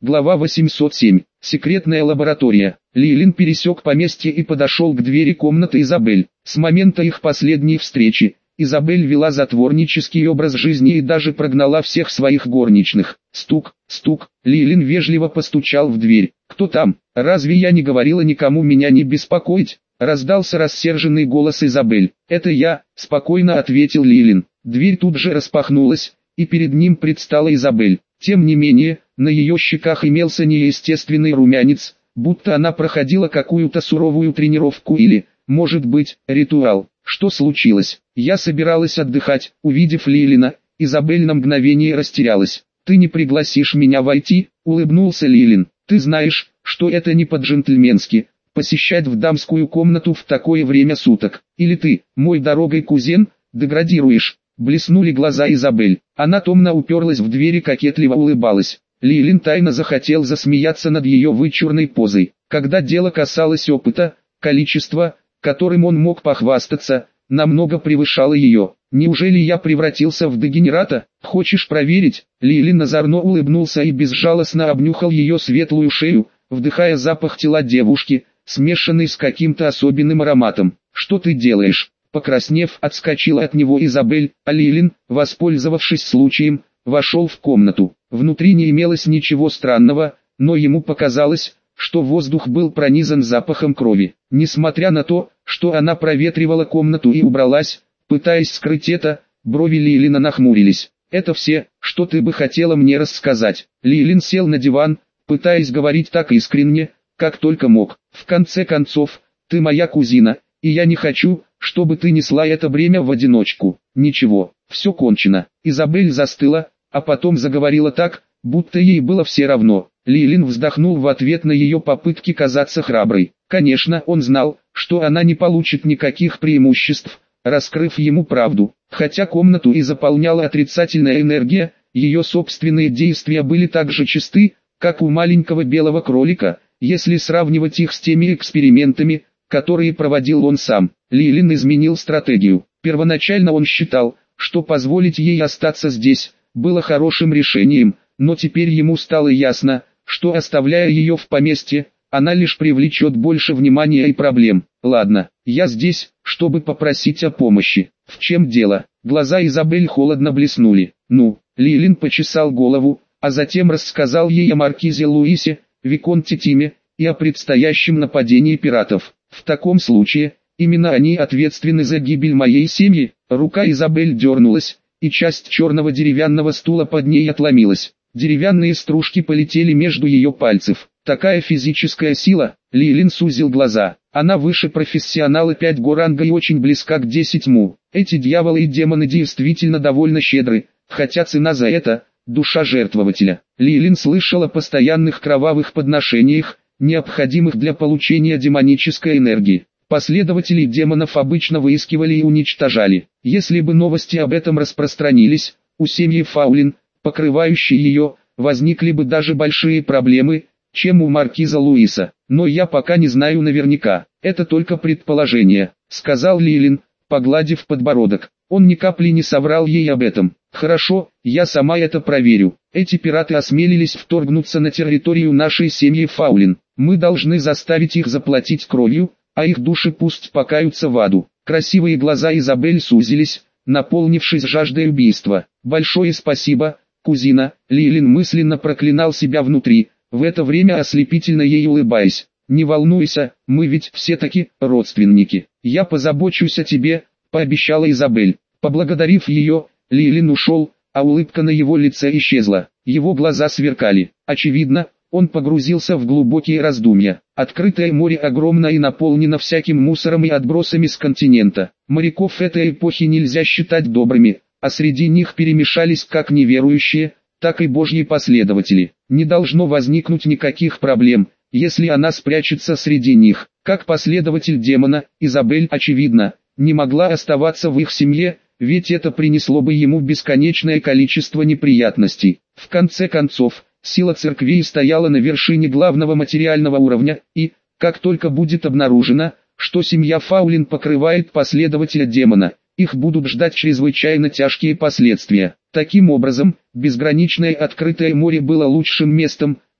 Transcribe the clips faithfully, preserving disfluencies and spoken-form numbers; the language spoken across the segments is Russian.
Глава восемьсот семь. Секретная лаборатория. Лилин пересек поместье и подошел к двери комнаты Изабель. С момента их последней встречи, Изабель вела затворнический образ жизни и даже прогнала всех своих горничных. Стук, стук, Лилин вежливо постучал в дверь. «Кто там? Разве я не говорила никому меня не беспокоить?» Раздался рассерженный голос Изабель. «Это я», — спокойно ответил Лилин. Дверь тут же распахнулась, и перед ним предстала Изабель. Тем не менее, на ее щеках имелся неестественный румянец, будто она проходила какую-то суровую тренировку или, может быть, ритуал. «Что случилось?» «Я собиралась отдыхать», — увидев Лилина, Изабель на мгновение растерялась. «Ты не пригласишь меня войти?» — улыбнулся Лилин. «Ты знаешь, что это не по-джентльменски, посещать в дамскую комнату в такое время суток. Или ты, мой дорогой кузен, деградируешь?» Блеснули глаза Изабель. Она томно уперлась в дверь и кокетливо улыбалась. Лилин тайно захотел засмеяться над ее вычурной позой. Когда дело касалось опыта, количество, которым он мог похвастаться, намного превышало ее. «Неужели я превратился в дегенерата? Хочешь проверить?» Лилин озорно улыбнулся и безжалостно обнюхал ее светлую шею, вдыхая запах тела девушки, смешанный с каким-то особенным ароматом. «Что ты делаешь?» Покраснев, отскочила от него Изабель, а Лилин, воспользовавшись случаем, вошел в комнату. Внутри не имелось ничего странного, но ему показалось, что воздух был пронизан запахом крови. Несмотря на то, что она проветривала комнату и убралась, пытаясь скрыть это, брови Лилина нахмурились. «Это все, что ты бы хотела мне рассказать?» Лилин сел на диван, пытаясь говорить так искренне, как только мог. «В конце концов, ты моя кузина, и я не хочу, чтобы ты несла это бремя в одиночку. Ничего, все кончено». Изабель застыла, а потом заговорила так, будто ей было все равно. Лилин вздохнул в ответ на ее попытки казаться храброй. Конечно, он знал, что она не получит никаких преимуществ, раскрыв ему правду. Хотя комнату и заполняла отрицательная энергия, ее собственные действия были так же чисты, как у маленького белого кролика, если сравнивать их с теми экспериментами, которые проводил он сам. Лилин изменил стратегию. Первоначально он считал, что позволить ей остаться здесь было хорошим решением, но теперь ему стало ясно, что оставляя ее в поместье, она лишь привлечет больше внимания и проблем. «Ладно, я здесь, чтобы попросить о помощи». «В чем дело?» Глаза Изабель холодно блеснули. «Ну?» Лилин почесал голову, а затем рассказал ей о маркизе Луисе, виконте Тиме, и о предстоящем нападении пиратов. «В таком случае, именно они ответственны за гибель моей семьи». Рука Изабель дернулась, и часть черного деревянного стула под ней отломилась. Деревянные стружки полетели между ее пальцев. Такая физическая сила. Лилин сузил глаза. Она выше профессионала пять го ранга и очень близка к десять му. Эти дьяволы и демоны действительно довольно щедры, хотя цена за это – душа жертвователя. Лилин слышал о постоянных кровавых подношениях, необходимых для получения демонической энергии. Последователей демонов обычно выискивали и уничтожали. Если бы новости об этом распространились, у семьи Фаулин, покрывающей ее, возникли бы даже большие проблемы, чем у маркиза Луиса. Но я пока не знаю наверняка, это только предположение, сказал Лилин, погладив подбородок. Он ни капли не соврал ей об этом. Хорошо, я сама это проверю. Эти пираты осмелились вторгнуться на территорию нашей семьи Фаулин. Мы должны заставить их заплатить кровью, а их души пусть покаются в аду. Красивые глаза Изабель сузились, наполнившись жаждой убийства. Большое спасибо, кузина. Лилин мысленно проклинал себя внутри, в это время ослепительно ей улыбаясь. Не волнуйся, мы ведь все-таки родственники. Я позабочусь о тебе, пообещала Изабель. Поблагодарив ее, Лилин ушел, а улыбка на его лице исчезла. Его глаза сверкали. Очевидно, он погрузился в глубокие раздумья. Открытое море огромно и наполнено всяким мусором и отбросами с континента. Моряков этой эпохи нельзя считать добрыми, а среди них перемешались как неверующие, так и божьи последователи. Не должно возникнуть никаких проблем, если она спрячется среди них. Как последователь демона, Изабель, очевидно, не могла оставаться в их семье, ведь это принесло бы ему бесконечное количество неприятностей. В конце концов, сила церквей стояла на вершине главного материального уровня, и, как только будет обнаружено, что семья Фаулин покрывает последователя демона, их будут ждать чрезвычайно тяжкие последствия. Таким образом, безграничное открытое море было лучшим местом,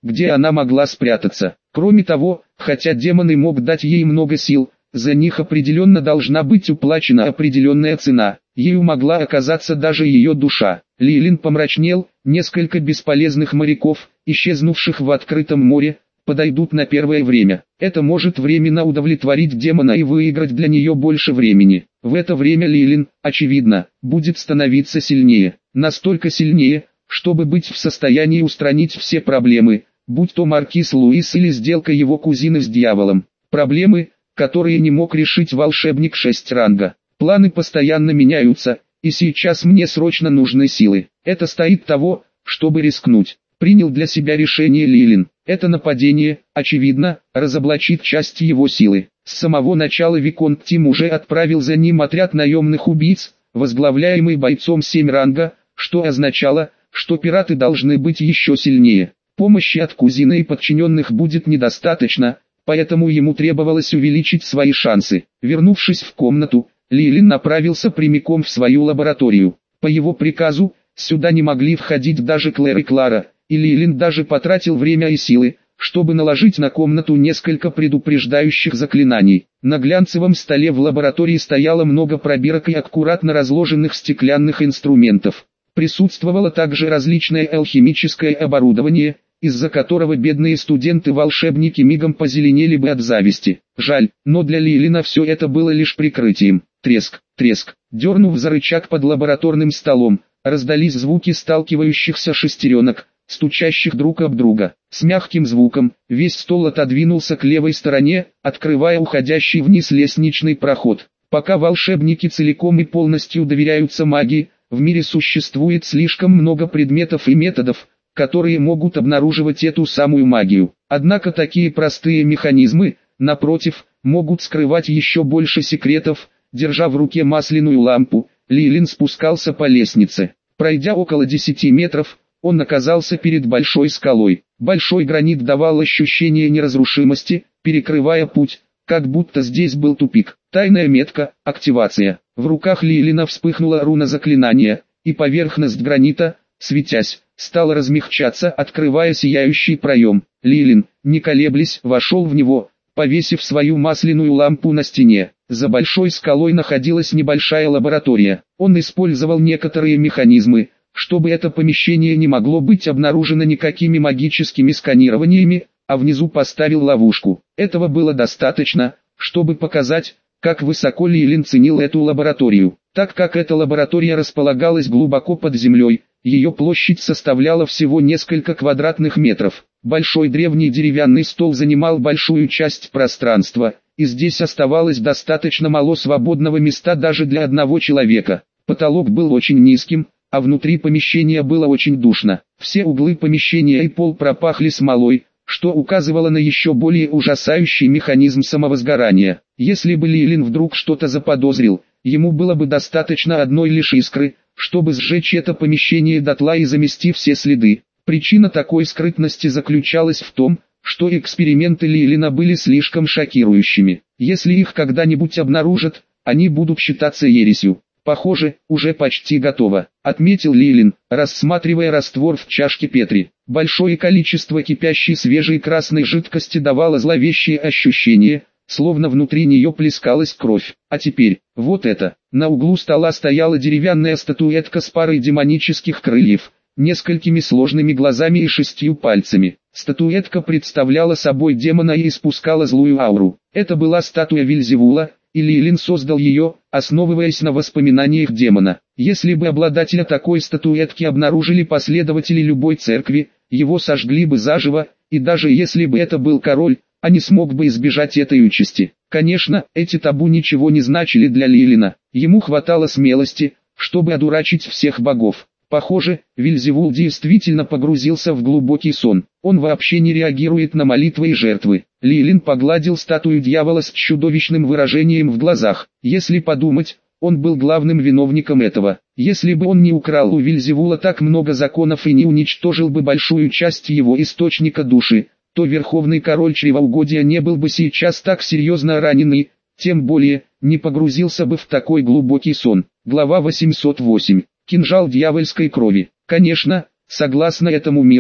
где она могла спрятаться. Кроме того, хотя демон и мог дать ей много сил, за них определенно должна быть уплачена определенная цена. Ею могла оказаться даже ее душа. Лилин помрачнел, несколько бесполезных моряков, исчезнувших в открытом море, подойдут на первое время. Это может временно удовлетворить демона и выиграть для нее больше времени. В это время Лилин, очевидно, будет становиться сильнее. Настолько сильнее, чтобы быть в состоянии устранить все проблемы, будь то маркиз Луис или сделка его кузины с дьяволом. Проблемы, которые не мог решить волшебник шесть ранга. Планы постоянно меняются, и сейчас мне срочно нужны силы. Это стоит того, чтобы рискнуть. Принял для себя решение Лилин. Это нападение, очевидно, разоблачит часть его силы. С самого начала Виконт Тим уже отправил за ним отряд наемных убийц, возглавляемый бойцом семь ранга, что означало, что пираты должны быть еще сильнее. Помощи от кузины и подчиненных будет недостаточно, поэтому ему требовалось увеличить свои шансы. Вернувшись в комнату, Лилин направился прямиком в свою лабораторию. По его приказу, сюда не могли входить даже Клэр и Клара, и Лилин даже потратил время и силы, чтобы наложить на комнату несколько предупреждающих заклинаний. На глянцевом столе в лаборатории стояло много пробирок и аккуратно разложенных стеклянных инструментов. Присутствовало также различное алхимическое оборудование, из-за которого бедные студенты-волшебники мигом позеленели бы от зависти. Жаль, но для Лилина все это было лишь прикрытием. Треск, треск. Дернув за рычаг под лабораторным столом, раздались звуки сталкивающихся шестеренок, стучащих друг об друга. С мягким звуком, весь стол отодвинулся к левой стороне, открывая уходящий вниз лестничный проход. Пока волшебники целиком и полностью доверяются магии, в мире существует слишком много предметов и методов, которые могут обнаруживать эту самую магию. Однако такие простые механизмы, напротив, могут скрывать еще больше секретов. Держа в руке масляную лампу, Лилин спускался по лестнице. Пройдя около десяти метров, он оказался перед большой скалой. Большой гранит давал ощущение неразрушимости, перекрывая путь, как будто здесь был тупик. Тайная метка, активация. В руках Лилина вспыхнула руна заклинания, и поверхность гранита, светясь, стала размягчаться, открывая сияющий проем. Лилин, не колеблясь, вошел в него, повесив свою масляную лампу на стене. За большой скалой находилась небольшая лаборатория. Он использовал некоторые механизмы, чтобы это помещение не могло быть обнаружено никакими магическими сканированиями, а внизу поставил ловушку. Этого было достаточно, чтобы показать, как высоко Лилин ценил эту лабораторию. Так как эта лаборатория располагалась глубоко под землей, ее площадь составляла всего несколько квадратных метров. Большой древний деревянный стол занимал большую часть пространства, и здесь оставалось достаточно мало свободного места даже для одного человека. Потолок был очень низким, а внутри помещения было очень душно. Все углы помещения и пол пропахли смолой, что указывало на еще более ужасающий механизм самовозгорания. Если бы Лилин вдруг что-то заподозрил, ему было бы достаточно одной лишь искры, чтобы сжечь это помещение дотла и замести все следы. Причина такой скрытности заключалась в том, что эксперименты Лилина были слишком шокирующими. Если их когда-нибудь обнаружат, они будут считаться ересью. Похоже, уже почти готово, отметил Лилин, рассматривая раствор в чашке Петри. Большое количество кипящей свежей красной жидкости давало зловещее ощущение, словно внутри нее плескалась кровь. А теперь, вот это. На углу стола стояла деревянная статуэтка с парой демонических крыльев, несколькими сложными глазами и шестью пальцами. Статуэтка представляла собой демона и испускала злую ауру. Это была статуя Вельзевула, и Лилин создал ее, основываясь на воспоминаниях демона. Если бы обладателя такой статуэтки обнаружили последователи любой церкви, его сожгли бы заживо, и даже если бы это был король, а не смог бы избежать этой участи. Конечно, эти табу ничего не значили для Лилина. Ему хватало смелости, чтобы одурачить всех богов. Похоже, Вельзевул действительно погрузился в глубокий сон. Он вообще не реагирует на молитвы и жертвы. Лилин погладил статую дьявола с чудовищным выражением в глазах. Если подумать, он был главным виновником этого. Если бы он не украл у Вельзевула так много законов и не уничтожил бы большую часть его источника души, то верховный король чревоугодия не был бы сейчас так серьезно ранен и, тем более, не погрузился бы в такой глубокий сон. Глава восемьсот восемь. Кинжал дьявольской крови. Конечно, согласно этому миру,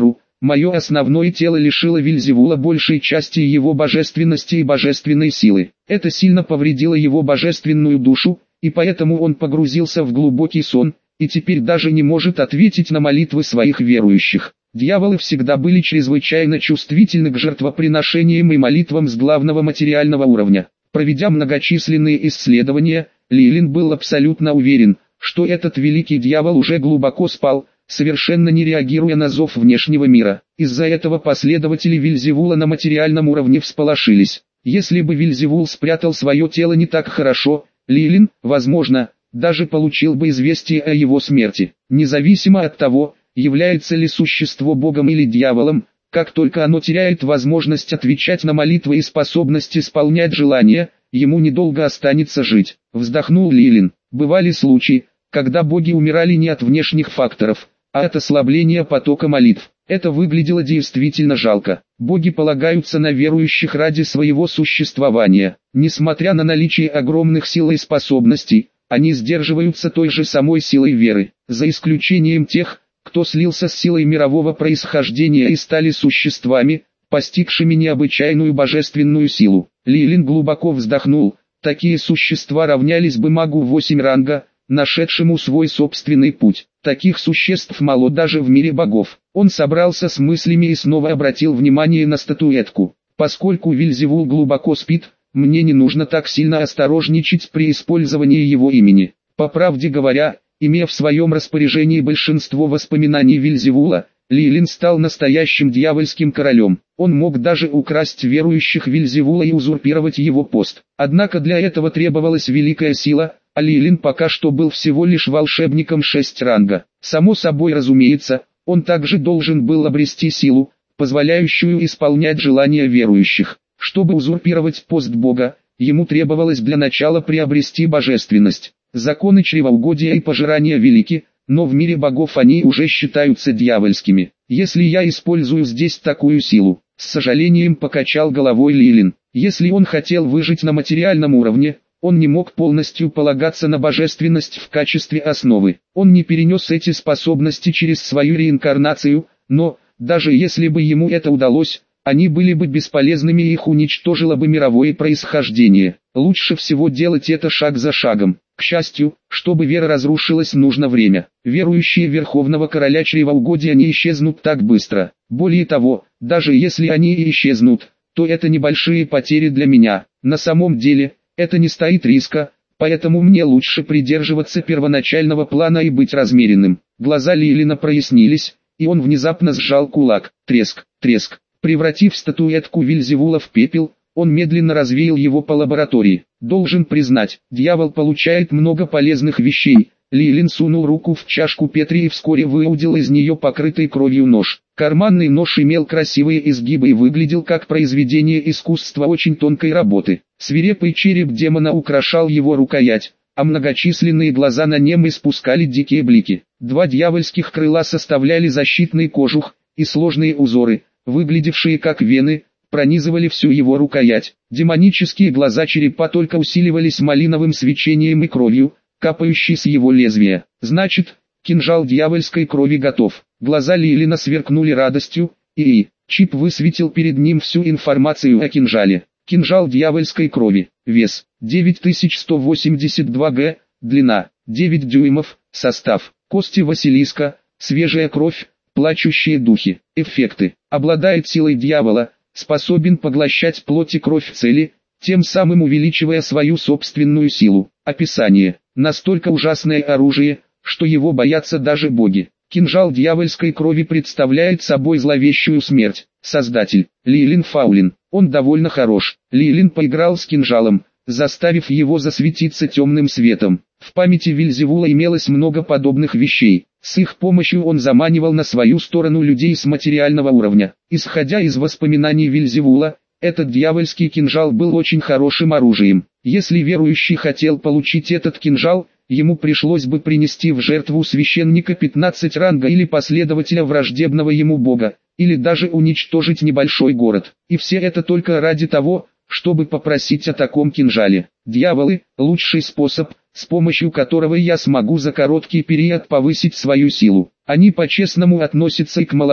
Мое основное тело лишило Вельзевула большей части его божественности и божественной силы. Это сильно повредило его божественную душу, и поэтому он погрузился в глубокий сон, и теперь даже не может ответить на молитвы своих верующих. Дьяволы всегда были чрезвычайно чувствительны к жертвоприношениям и молитвам с главного материального уровня. Проведя многочисленные исследования, Лилин был абсолютно уверен, что этот великий дьявол уже глубоко спал, совершенно не реагируя на зов внешнего мира. Из-за этого последователи Вельзевула на материальном уровне всполошились. Если бы Вельзевул спрятал свое тело не так хорошо, Лилин, возможно, даже получил бы известие о его смерти. Независимо от того, является ли существо Богом или дьяволом, как только оно теряет возможность отвечать на молитвы и способность исполнять желания, ему недолго останется жить. Вздохнул Лилин. Бывали случаи, когда боги умирали не от внешних факторов, а от ослабления потока молитв. Это выглядело действительно жалко. Боги полагаются на верующих ради своего существования. Несмотря на наличие огромных сил и способностей, они сдерживаются той же самой силой веры, за исключением тех, кто слился с силой мирового происхождения и стали существами, постигшими необычайную божественную силу. Лилин глубоко вздохнул. Такие существа равнялись бы магу восемь ранга, нашедшему свой собственный путь. Таких существ мало даже в мире богов. Он собрался с мыслями и снова обратил внимание на статуэтку. Поскольку Вельзевул глубоко спит, мне не нужно так сильно осторожничать при использовании его имени. По правде говоря, имея в своем распоряжении большинство воспоминаний Вельзевула, Лилин стал настоящим дьявольским королем. Он мог даже украсть верующих Вельзевула и узурпировать его пост. Однако для этого требовалась великая сила, а Лилин пока что был всего лишь волшебником шесть ранга. Само собой разумеется, он также должен был обрести силу, позволяющую исполнять желания верующих. Чтобы узурпировать пост Бога, ему требовалось для начала приобрести божественность. Законы чревоугодия и пожирания велики, но в мире богов они уже считаются дьявольскими. Если я использую здесь такую силу, с сожалением покачал головой Лилин. Если он хотел выжить на материальном уровне, он не мог полностью полагаться на божественность в качестве основы. Он не перенес эти способности через свою реинкарнацию, но, даже если бы ему это удалось, они были бы бесполезными и их уничтожило бы мировое происхождение. Лучше всего делать это шаг за шагом. К счастью, чтобы вера разрушилась, нужно время. Верующие Верховного Короля чревоугодия не исчезнут так быстро. Более того, даже если они и исчезнут, то это небольшие потери для меня. На самом деле, это не стоит риска, поэтому мне лучше придерживаться первоначального плана и быть размеренным. Глаза Лилина прояснились, и он внезапно сжал кулак. Треск, треск. Превратив статуэтку Вельзевула в пепел, он медленно развеял его по лаборатории. Должен признать, дьявол получает много полезных вещей. Лилин сунул руку в чашку Петри и вскоре выудил из нее покрытый кровью нож. Карманный нож имел красивые изгибы и выглядел как произведение искусства очень тонкой работы. Свирепый череп демона украшал его рукоять, а многочисленные глаза на нем испускали дикие блики. Два дьявольских крыла составляли защитный кожух, и сложные узоры, выглядевшие как вены, пронизывали всю его рукоять. Демонические глаза черепа только усиливались малиновым свечением и кровью, капающей с его лезвия. Значит, кинжал дьявольской крови готов. Глаза Лилина сверкнули радостью, и чип высветил перед ним всю информацию о кинжале. Кинжал дьявольской крови. Вес девять тысяч сто восемьдесят два грамма, длина девять дюймов, состав кости Василиска, свежая кровь, плачущие духи. Эффекты. Обладает силой дьявола, способен поглощать плоть и кровь цели, тем самым увеличивая свою собственную силу. Описание. Настолько ужасное оружие, что его боятся даже боги. Кинжал дьявольской крови представляет собой зловещую смерть. Создатель. Лилин Фаулин. Он довольно хорош. Лилин поиграл с кинжалом, заставив его засветиться темным светом. В памяти Вельзевула имелось много подобных вещей. С их помощью он заманивал на свою сторону людей с материального уровня. Исходя из воспоминаний Вельзевула, этот дьявольский кинжал был очень хорошим оружием. Если верующий хотел получить этот кинжал, ему пришлось бы принести в жертву священника пятнадцать ранга или последователя враждебного ему бога, или даже уничтожить небольшой город. И все это только ради того, чтобы попросить о таком кинжале. Дьяволы – лучший способ, с помощью которого я смогу за короткий период повысить свою силу. Они по-честному относятся и к молодым,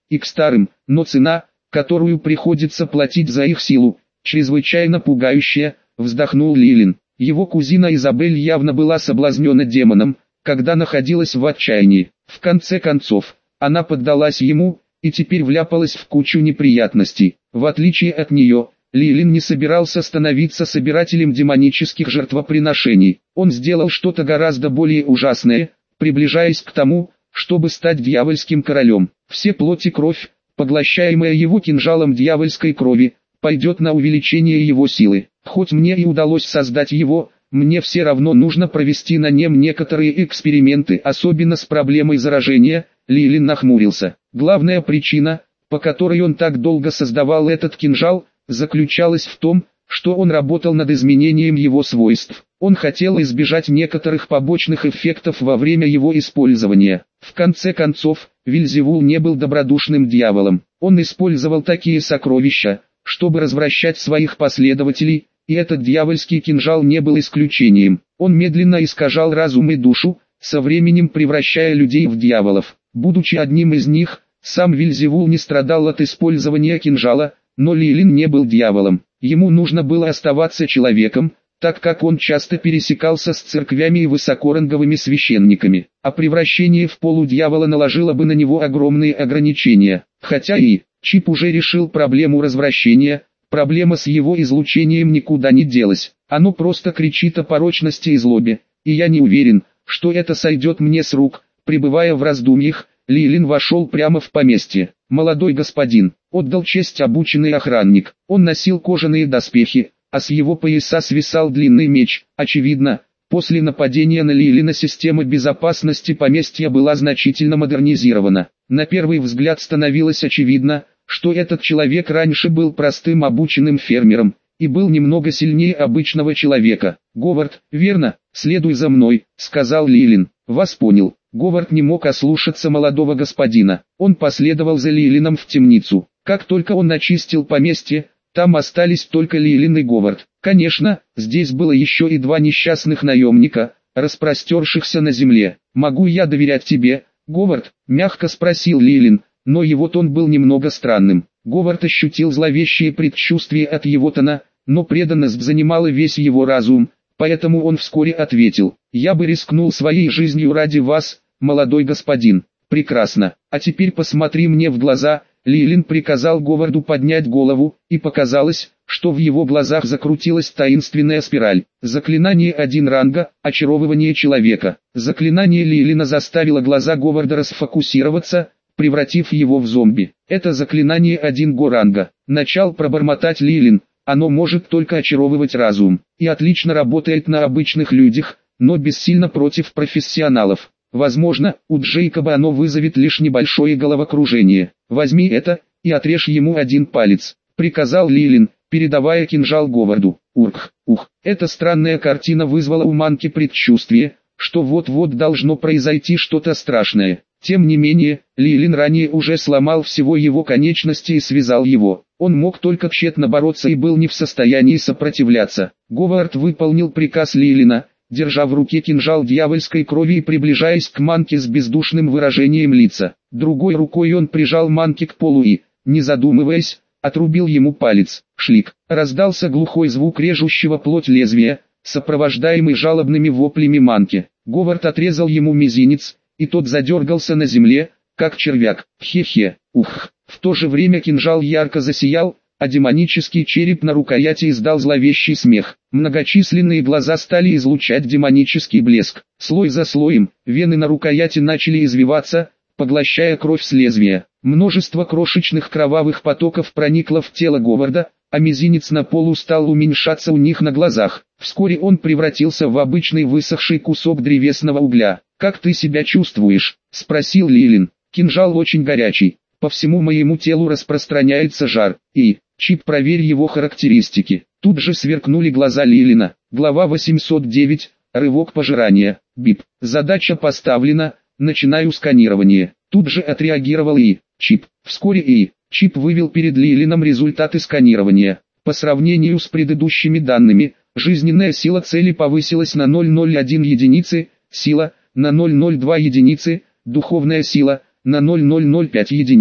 и к старым, но цена, которую приходится платить за их силу, чрезвычайно пугающая, вздохнул Лилин. Его кузина Изабель явно была соблазнена демоном, когда находилась в отчаянии. В конце концов, она поддалась ему, и теперь вляпалась в кучу неприятностей. В отличие от нее, Лилин не собирался становиться собирателем демонических жертвоприношений. Он сделал что-то гораздо более ужасное, приближаясь к тому, чтобы стать дьявольским королем. Все плоть и кровь, поглощаемая его кинжалом дьявольской крови, пойдет на увеличение его силы. Хоть мне и удалось создать его, мне все равно нужно провести на нем некоторые эксперименты, особенно с проблемой заражения. Лилин нахмурился. Главная причина, по которой он так долго создавал этот кинжал, заключалась в том, что он работал над изменением его свойств. Он хотел избежать некоторых побочных эффектов во время его использования. В конце концов, Вельзевул не был добродушным дьяволом. Он использовал такие сокровища, чтобы развращать своих последователей, и этот дьявольский кинжал не был исключением. Он медленно искажал разум и душу, со временем превращая людей в дьяволов. Будучи одним из них, сам Вельзевул не страдал от использования кинжала, но Лилин не был дьяволом. Ему нужно было оставаться человеком, так как он часто пересекался с церквями и высокоранговыми священниками, а превращение в полудьявола наложило бы на него огромные ограничения. Хотя и Чип уже решил проблему развращения, проблема с его излучением никуда не делась. Оно просто кричит о порочности и злобе, и я не уверен, что это сойдет мне с рук. Пребывая в раздумьях, Лилин вошел прямо в поместье. Молодой господин, отдал честь обученный охранник. Он носил кожаные доспехи, а с его пояса свисал длинный меч. Очевидно, после нападения на Лилина система безопасности поместья была значительно модернизирована. На первый взгляд становилось очевидно, что этот человек раньше был простым обученным фермером, и был немного сильнее обычного человека. «Говард, верно, следуй за мной», — сказал Лилин. «Вас понял». Говард не мог ослушаться молодого господина. Он последовал за Лилином в темницу. Как только он очистил поместье, там остались только Лилин и Говард. Конечно, здесь было еще и два несчастных наемника, распростершихся на земле. «Могу я доверять тебе, Говард?» — мягко спросил Лилин, но его тон был немного странным. Говард ощутил зловещее предчувствие от его тона, но преданность занимала весь его разум, поэтому он вскоре ответил: «Я бы рискнул своей жизнью ради вас, молодой господин». «Прекрасно, а теперь посмотри мне в глаза». Лилин приказал Говарду поднять голову, и показалось, что в его глазах закрутилась таинственная спираль. Заклинание один ранга, очаровывание человека. Заклинание Лилина заставило глаза Говарда расфокусироваться, превратив его в зомби. Это заклинание один го ранга. Начал пробормотать Лилин. Оно может только очаровывать разум, и отлично работает на обычных людях, но бессильно против профессионалов. Возможно, у Джейкоба оно вызовет лишь небольшое головокружение. «Возьми это, и отрежь ему один палец», — приказал Лилин, передавая кинжал Говарду. Урх, ух, эта странная картина вызвала у Манки предчувствие, что вот-вот должно произойти что-то страшное. Тем не менее, Лилин ранее уже сломал всего его конечности и связал его. Он мог только тщетно бороться и был не в состоянии сопротивляться. Говард выполнил приказ Лилина, держа в руке кинжал дьявольской крови и приближаясь к Манке с бездушным выражением лица. Другой рукой он прижал Манки к полу и, не задумываясь, отрубил ему палец. Шлик. Раздался глухой звук режущего плоть лезвия, сопровождаемый жалобными воплями Манки. Говард отрезал ему мизинец, и тот задергался на земле, как червяк. Хе-хе, ух. В то же время кинжал ярко засиял, а демонический череп на рукояти издал зловещий смех. Многочисленные глаза стали излучать демонический блеск. Слой за слоем, вены на рукояти начали извиваться, поглощая кровь с лезвия. Множество крошечных кровавых потоков проникло в тело Говарда, а мизинец на полу стал уменьшаться у них на глазах. Вскоре он превратился в обычный высохший кусок древесного угля. «Как ты себя чувствуешь?» — спросил Лилин. «Кинжал очень горячий. По всему моему телу распространяется жар. И, Чип, проверь его характеристики». Тут же сверкнули глаза Лилина. Глава восемьсот девять. Рывок пожирания. Бип. Задача поставлена. Начинаю сканирование. Тут же отреагировал И. Чип. Вскоре И. Чип вывел перед Лилином результаты сканирования. По сравнению с предыдущими данными, жизненная сила цели повысилась на ноль целых ноль один единицы, сила на ноль целых ноль два единицы, духовная сила на ноль целых ноль ноль пять единиц.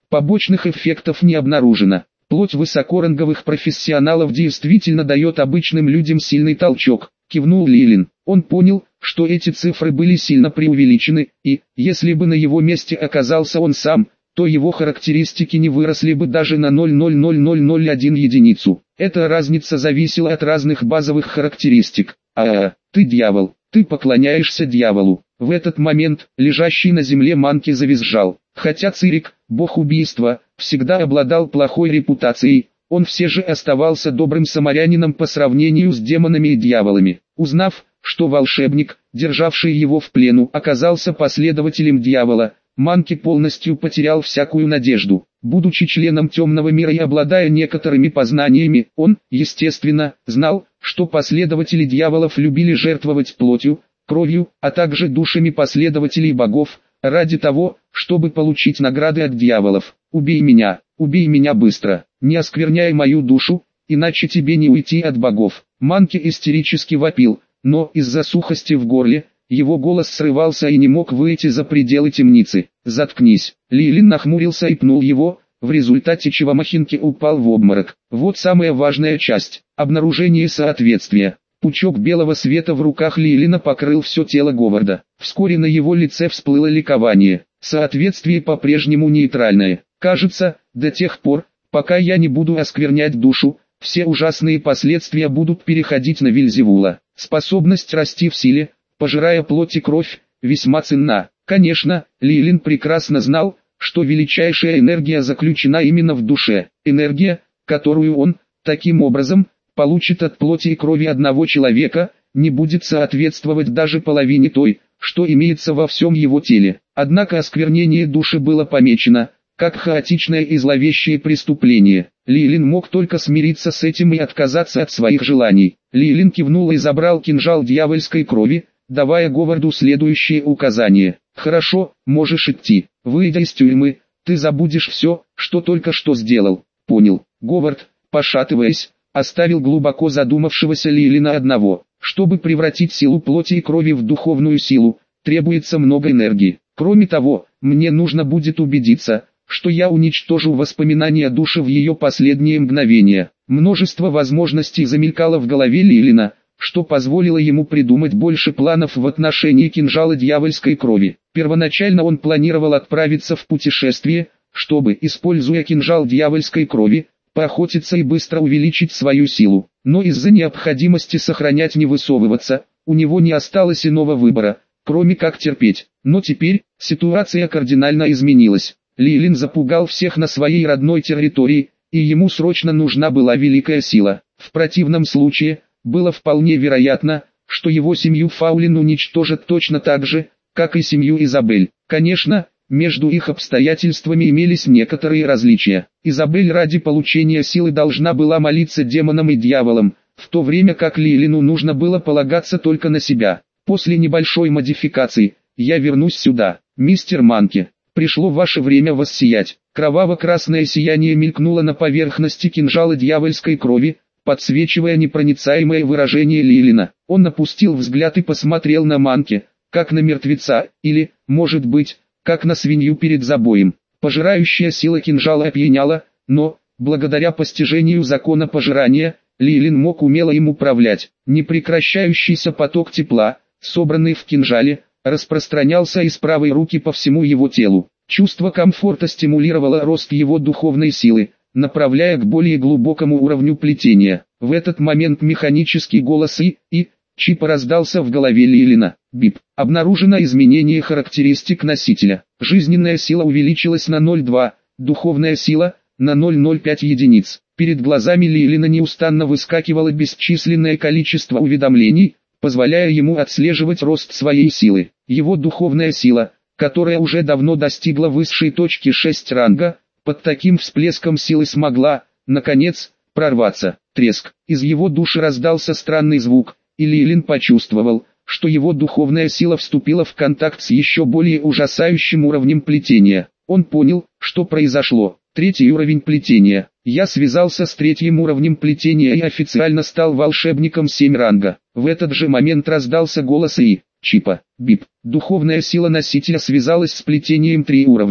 Побочных эффектов не обнаружено. Плоть высокоранговых профессионалов действительно дает обычным людям сильный толчок, кивнул Лилин. Он понял, что эти цифры были сильно преувеличены, и, если бы на его месте оказался он сам, то его характеристики не выросли бы даже на ноль целых ноль ноль ноль ноль один единицу. Эта разница зависела от разных базовых характеристик. А, ты дьявол, ты поклоняешься дьяволу. В этот момент, лежащий на земле Манки завизжал. Хотя Цирик, бог убийства, всегда обладал плохой репутацией, он все же оставался добрым самарянином по сравнению с демонами и дьяволами. Узнав, что волшебник, державший его в плену, оказался последователем дьявола, Манки полностью потерял всякую надежду. Будучи членом темного мира и обладая некоторыми познаниями, он, естественно, знал, что последователи дьяволов любили жертвовать плотью, кровью, а также душами последователей богов, ради того, чтобы получить награды от дьяволов. «Убей меня, убей меня быстро, не оскверняй мою душу, иначе тебе не уйти от богов». Манки истерически вопил, но из-за сухости в горле, его голос срывался и не мог выйти за пределы темницы. «Заткнись!» Лилин нахмурился и пнул его, в результате чего Махинки упал в обморок. Вот самая важная часть – обнаружение соответствия. Пучок белого света в руках Лилина покрыл все тело Говарда. Вскоре на его лице всплыло ликование. Соответствие по-прежнему нейтральное. Кажется, до тех пор, пока я не буду осквернять душу, все ужасные последствия будут переходить на Вельзевула. Способность расти в силе, пожирая плоть и кровь, весьма ценна. Конечно, Лилин прекрасно знал, что величайшая энергия заключена именно в душе. Энергия, которую он, таким образом, получит от плоти и крови одного человека, не будет соответствовать даже половине той, что имеется во всем его теле. Однако осквернение души было помечено, как хаотичное и зловещее преступление. Лилин мог только смириться с этим и отказаться от своих желаний. Лилин кивнул и забрал кинжал дьявольской крови, давая Говарду следующие указания. «Хорошо, можешь идти. Выйдя из тюрьмы, ты забудешь все, что только что сделал». «Понял». Говард, пошатываясь, оставил глубоко задумавшегося Лилина одного. Чтобы превратить силу плоти и крови в духовную силу, требуется много энергии. Кроме того, мне нужно будет убедиться, что я уничтожу воспоминания души в ее последние мгновения. Множество возможностей замелькало в голове Лилина, что позволило ему придумать больше планов в отношении кинжала дьявольской крови. Первоначально он планировал отправиться в путешествие, чтобы, используя кинжал дьявольской крови, поохотиться и быстро увеличить свою силу. Но из-за необходимости сохранять не высовываться, у него не осталось иного выбора, кроме как терпеть. Но теперь, ситуация кардинально изменилась. Лилин запугал всех на своей родной территории, и ему срочно нужна была великая сила. В противном случае, было вполне вероятно, что его семью Фаулин уничтожат точно так же, как и семью Изабель. Конечно, между их обстоятельствами имелись некоторые различия. Изабель ради получения силы должна была молиться демонам и дьяволам, в то время как Лилину нужно было полагаться только на себя. После небольшой модификации, я вернусь сюда, мистер Манки. Пришло ваше время воссиять. Кроваво-красное сияние мелькнуло на поверхности кинжала дьявольской крови, подсвечивая непроницаемое выражение Лилина. Он опустил взгляд и посмотрел на Манки, как на мертвеца, или, может быть, как на свинью перед забоем. Пожирающая сила кинжала опьяняла, но, благодаря постижению закона пожирания, Лилин мог умело им управлять. Непрекращающийся поток тепла, собранный в кинжале, распространялся из правой руки по всему его телу. Чувство комфорта стимулировало рост его духовной силы, направляя к более глубокому уровню плетения. В этот момент механический голос И, И, чипа раздался в голове Лилина. Бип. Обнаружено изменение характеристик носителя. Жизненная сила увеличилась на ноль целых два, духовная сила – на ноль целых ноль пять единиц. Перед глазами Лилина неустанно выскакивало бесчисленное количество уведомлений, позволяя ему отслеживать рост своей силы. Его духовная сила, которая уже давно достигла высшей точки шесть ранга, под таким всплеском силы смогла, наконец, прорваться. Треск. Из его души раздался странный звук, и Лилин почувствовал, что его духовная сила вступила в контакт с еще более ужасающим уровнем плетения. Он понял, что произошло. Третий уровень плетения. Я связался с третьим уровнем плетения и официально стал волшебником семь ранга. В этот же момент раздался голос И. Чипа. Бип. Духовная сила носителя связалась с плетением три уровня.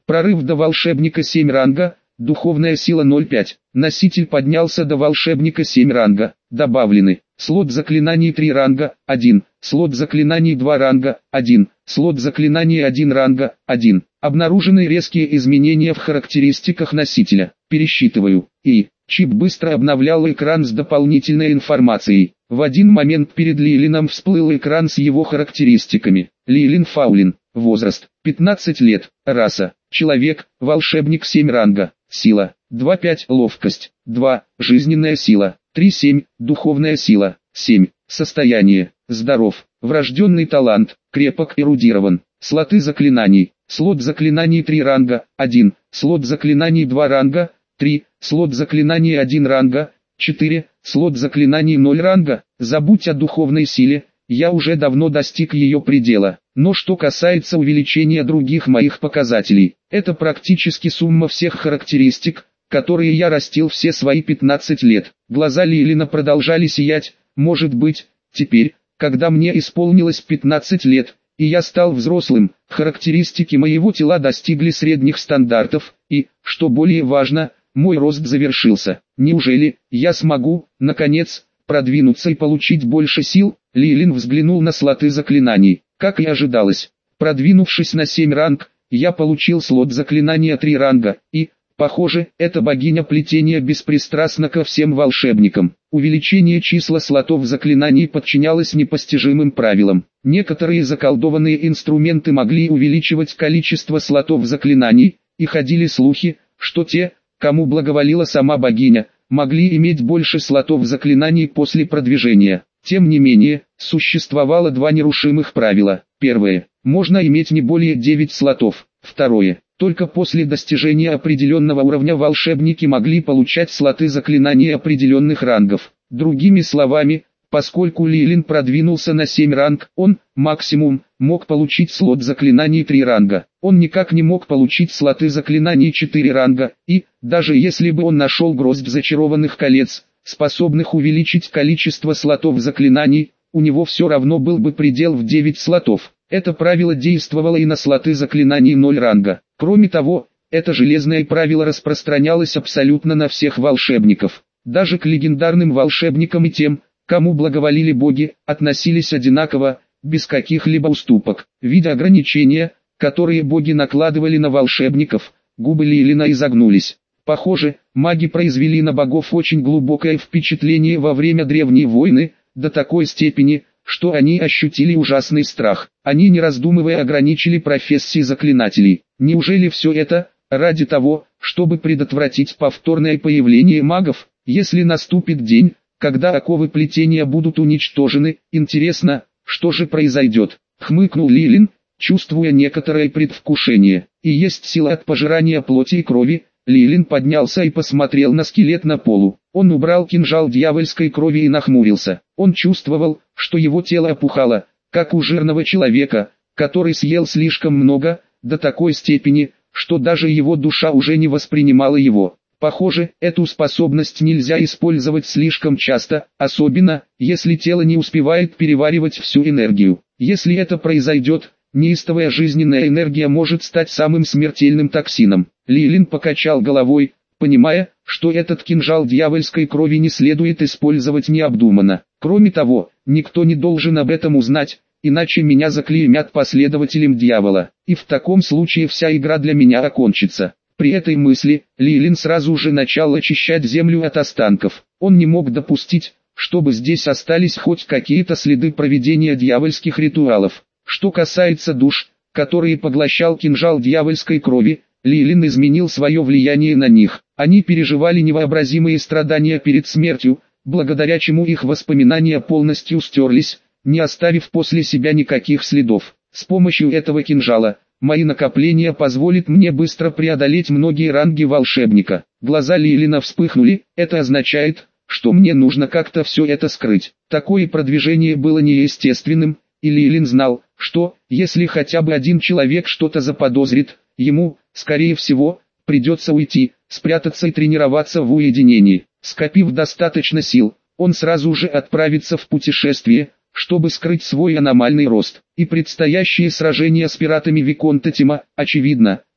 Прорыв до волшебника семь ранга, духовная сила ноль пять. Носитель поднялся до волшебника семь ранга. Добавлены. Слот заклинаний три ранга, один. Слот заклинаний два ранга, один. Слот заклинаний один ранга, один. Обнаружены резкие изменения в характеристиках носителя. Пересчитываю. И. Чип быстро обновлял экран с дополнительной информацией. В один момент перед Лилином всплыл экран с его характеристиками. Лилин Фаулин. Возраст. пятнадцать лет. Раса. Человек. Волшебник семь ранга. Сила. два пять. Ловкость. два. Жизненная сила. три семь. Духовная сила. семь. Состояние. Здоров. Врожденный талант. Крепок, эрудирован. Слоты заклинаний. Слот заклинаний три ранга. один. Слот заклинаний два ранга. три. Слот заклинаний один ранга. четыре. Слот заклинаний ноль ранга. Забудь о духовной силе. Я уже давно достиг ее предела. Но что касается увеличения других моих показателей, это практически сумма всех характеристик, которые я растил все свои пятнадцать лет. Глаза Лилина продолжали сиять. Может быть, теперь, когда мне исполнилось пятнадцать лет, и я стал взрослым, характеристики моего тела достигли средних стандартов, и, что более важно, мой рост завершился. Неужели я смогу, наконец, продвинуться и получить больше сил? Лилин взглянул на слоты заклинаний. Как и ожидалось, продвинувшись на семь ранг, я получил слот заклинания три ранга, и, похоже, эта богиня плетения беспристрастна ко всем волшебникам. Увеличение числа слотов заклинаний подчинялось непостижимым правилам. Некоторые заколдованные инструменты могли увеличивать количество слотов заклинаний, и ходили слухи, что те, кому благоволила сама богиня, могли иметь больше слотов заклинаний после продвижения. Тем не менее, существовало два нерушимых правила. Первое. Можно иметь не более девяти слотов. Второе. Только после достижения определенного уровня волшебники могли получать слоты заклинаний определенных рангов. Другими словами, поскольку Лилин продвинулся на семь ранг, он, максимум, мог получить слот заклинаний три ранга. Он никак не мог получить слоты заклинаний четыре ранга, и, даже если бы он нашел гроздь зачарованных колец, способных увеличить количество слотов заклинаний, у него все равно был бы предел в девять слотов. Это правило действовало и на слоты заклинаний ноль ранга. Кроме того, это железное правило распространялось абсолютно на всех волшебников. Даже к легендарным волшебникам и тем, кому благоволили боги, относились одинаково, без каких-либо уступок. Видя ограничения, которые боги накладывали на волшебников, губы Лилина изогнулись. Похоже, маги произвели на богов очень глубокое впечатление во время древней войны, до такой степени, что они ощутили ужасный страх. Они, не раздумывая, ограничили профессии заклинателей. Неужели все это ради того, чтобы предотвратить повторное появление магов? Если наступит день, когда оковы плетения будут уничтожены, интересно, что же произойдет? Хмыкнул Лилин, чувствуя некоторое предвкушение. И есть сила от пожирания плоти и крови. Лилин поднялся и посмотрел на скелет на полу. Он убрал кинжал дьявольской крови и нахмурился. Он чувствовал, что его тело опухало, как у жирного человека, который съел слишком много, до такой степени, что даже его душа уже не воспринимала его. Похоже, эту способность нельзя использовать слишком часто, особенно, если тело не успевает переваривать всю энергию. Если это произойдет, неистовая жизненная энергия может стать самым смертельным токсином. Лилин покачал головой, понимая, что этот кинжал дьявольской крови не следует использовать необдуманно. Кроме того, никто не должен об этом узнать, иначе меня заклеймят последователем дьявола, и в таком случае вся игра для меня окончится. При этой мысли, Лилин сразу же начал очищать землю от останков. Он не мог допустить, чтобы здесь остались хоть какие-то следы проведения дьявольских ритуалов. Что касается душ, которые поглощал кинжал дьявольской крови, Лилин изменил свое влияние на них. Они переживали невообразимые страдания перед смертью, благодаря чему их воспоминания полностью стерлись, не оставив после себя никаких следов. С помощью этого кинжала, мои накопления позволят мне быстро преодолеть многие ранги волшебника. Глаза Лилина вспыхнули, это означает, что мне нужно как-то все это скрыть. Такое продвижение было неестественным, и Лилин знал, что, если хотя бы один человек что-то заподозрит, ему, скорее всего, придется уйти, спрятаться и тренироваться в уединении. Скопив достаточно сил, он сразу же отправится в путешествие, чтобы скрыть свой аномальный рост. И предстоящее сражение с пиратами Виконта Тима, очевидно,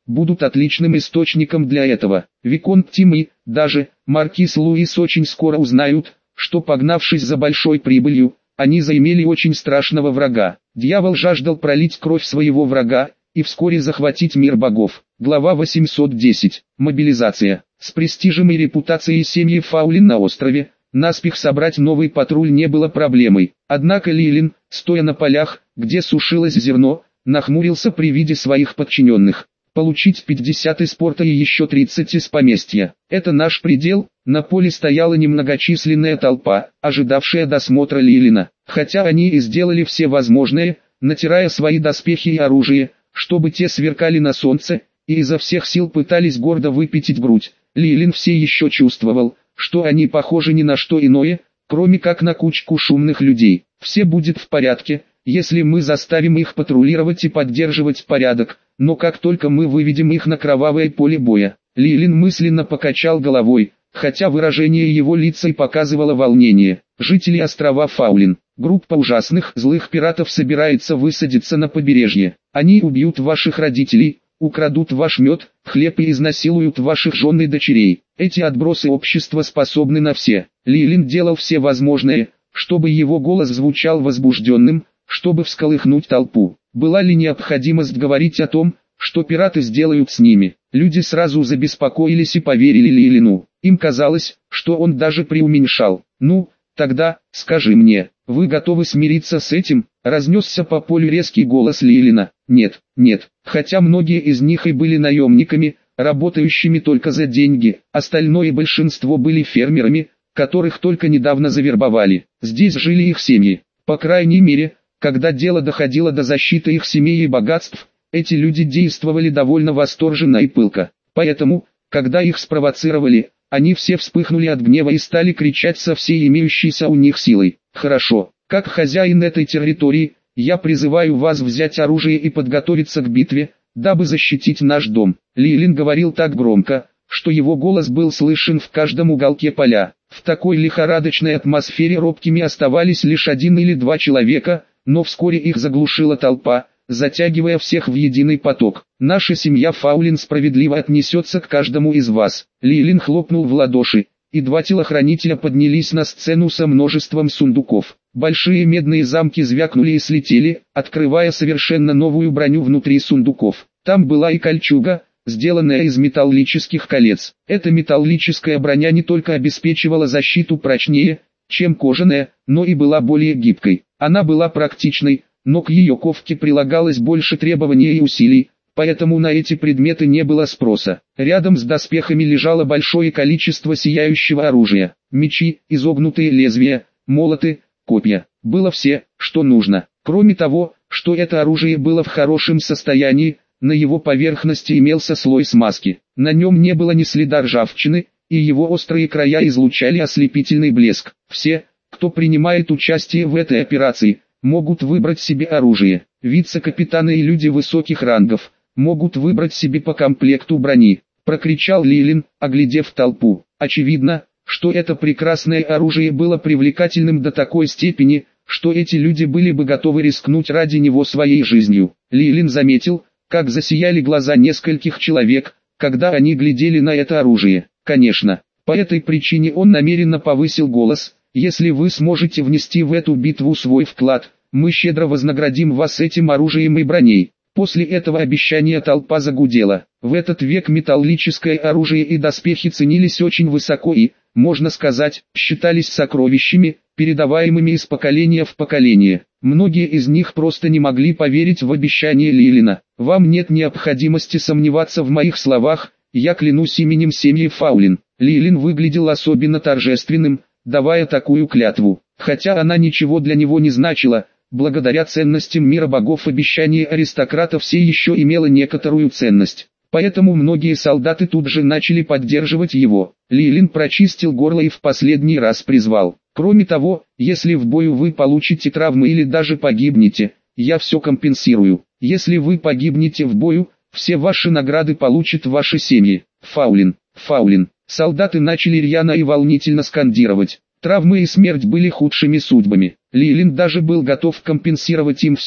будут отличным источником для этого. Виконт Тим и, даже, маркиз Луис очень скоро узнают, что погнавшись за большой прибылью, они заимели очень страшного врага. Дьявол жаждал пролить кровь своего врага, и вскоре захватить мир богов. Глава восемьсот десять. Мобилизация. С престижем и репутацией семьи Фаулин на острове, наспех собрать новый патруль не было проблемой. Однако Лилин, стоя на полях, где сушилось зерно, нахмурился при виде своих подчиненных. Получить пятьдесят из порта и еще тридцать из поместья. Это наш предел. На поле стояла немногочисленная толпа, ожидавшая досмотра Лилина. Хотя они и сделали все возможное, натирая свои доспехи и оружие, чтобы те сверкали на солнце, и изо всех сил пытались гордо выпятить грудь. Лилин все еще чувствовал, что они похожи ни на что иное, кроме как на кучку шумных людей. Все будет в порядке, если мы заставим их патрулировать и поддерживать порядок, но как только мы выведем их на кровавое поле боя. Лилин мысленно покачал головой, хотя выражение его лица и показывало волнение. Жители острова Фаулин. Группа ужасных злых пиратов собирается высадиться на побережье. Они убьют ваших родителей, украдут ваш мед, хлеб и изнасилуют ваших жен и дочерей. Эти отбросы общества способны на все. Лилин делал все возможное, чтобы его голос звучал возбужденным, чтобы всколыхнуть толпу. Была ли необходимость говорить о том, что пираты сделают с ними? Люди сразу забеспокоились и поверили Лилину. Им казалось, что он даже преуменьшал. «Ну, тогда, скажи мне, вы готовы смириться с этим?» Разнесся по полю резкий голос Лилина. «Нет, нет». Хотя многие из них и были наемниками, работающими только за деньги, остальное большинство были фермерами, которых только недавно завербовали. Здесь жили их семьи. По крайней мере, когда дело доходило до защиты их семей и богатств, эти люди действовали довольно восторженно и пылко. Поэтому, когда их спровоцировали, они все вспыхнули от гнева и стали кричать со всей имеющейся у них силой. «Хорошо, как хозяин этой территории, я призываю вас взять оружие и подготовиться к битве, дабы защитить наш дом». Лилин говорил так громко, что его голос был слышен в каждом уголке поля. В такой лихорадочной атмосфере робкими оставались лишь один или два человека, но вскоре их заглушила толпа, затягивая всех в единый поток. «Наша семья Фаулин справедливо отнесется к каждому из вас». Лилин хлопнул в ладоши, и два телохранителя поднялись на сцену со множеством сундуков. Большие медные замки звякнули и слетели, открывая совершенно новую броню внутри сундуков. Там была и кольчуга, сделанная из металлических колец. Эта металлическая броня не только обеспечивала защиту прочнее, чем кожаная, но и была более гибкой. Она была практичной, но к ее ковке прилагалось больше требований и усилий, поэтому на эти предметы не было спроса. Рядом с доспехами лежало большое количество сияющего оружия. Мечи, изогнутые лезвия, молоты, копья. Было все, что нужно. Кроме того, что это оружие было в хорошем состоянии, на его поверхности имелся слой смазки. На нем не было ни следа ржавчины, и его острые края излучали ослепительный блеск. Все, кто принимает участие в этой операции, могут выбрать себе оружие. Вице-капитаны и люди высоких рангов могут выбрать себе по комплекту брони, прокричал Лилин, оглядев толпу. Очевидно, что это прекрасное оружие было привлекательным до такой степени, что эти люди были бы готовы рискнуть ради него своей жизнью. Лилин заметил, как засияли глаза нескольких человек, когда они глядели на это оружие. Конечно, по этой причине он намеренно повысил голос. «Если вы сможете внести в эту битву свой вклад, мы щедро вознаградим вас этим оружием и броней». После этого обещания толпа загудела. В этот век металлическое оружие и доспехи ценились очень высоко и, можно сказать, считались сокровищами, передаваемыми из поколения в поколение. Многие из них просто не могли поверить в обещание Лилина. «Вам нет необходимости сомневаться в моих словах, я клянусь именем семьи Фаулин». Лилин выглядел особенно торжественным, давая такую клятву. Хотя она ничего для него не значила, благодаря ценностям мира богов обещание аристократа все еще имело некоторую ценность. Поэтому многие солдаты тут же начали поддерживать его. Лилин прочистил горло и в последний раз призвал: «Кроме того, если в бою вы получите травмы или даже погибнете, я все компенсирую. Если вы погибнете в бою, все ваши награды получат ваши семьи». Фаулин, Фаулин. Солдаты начали рьяно и волнительно скандировать. Травмы и смерть были худшими судьбами. Лилин даже был готов компенсировать им все,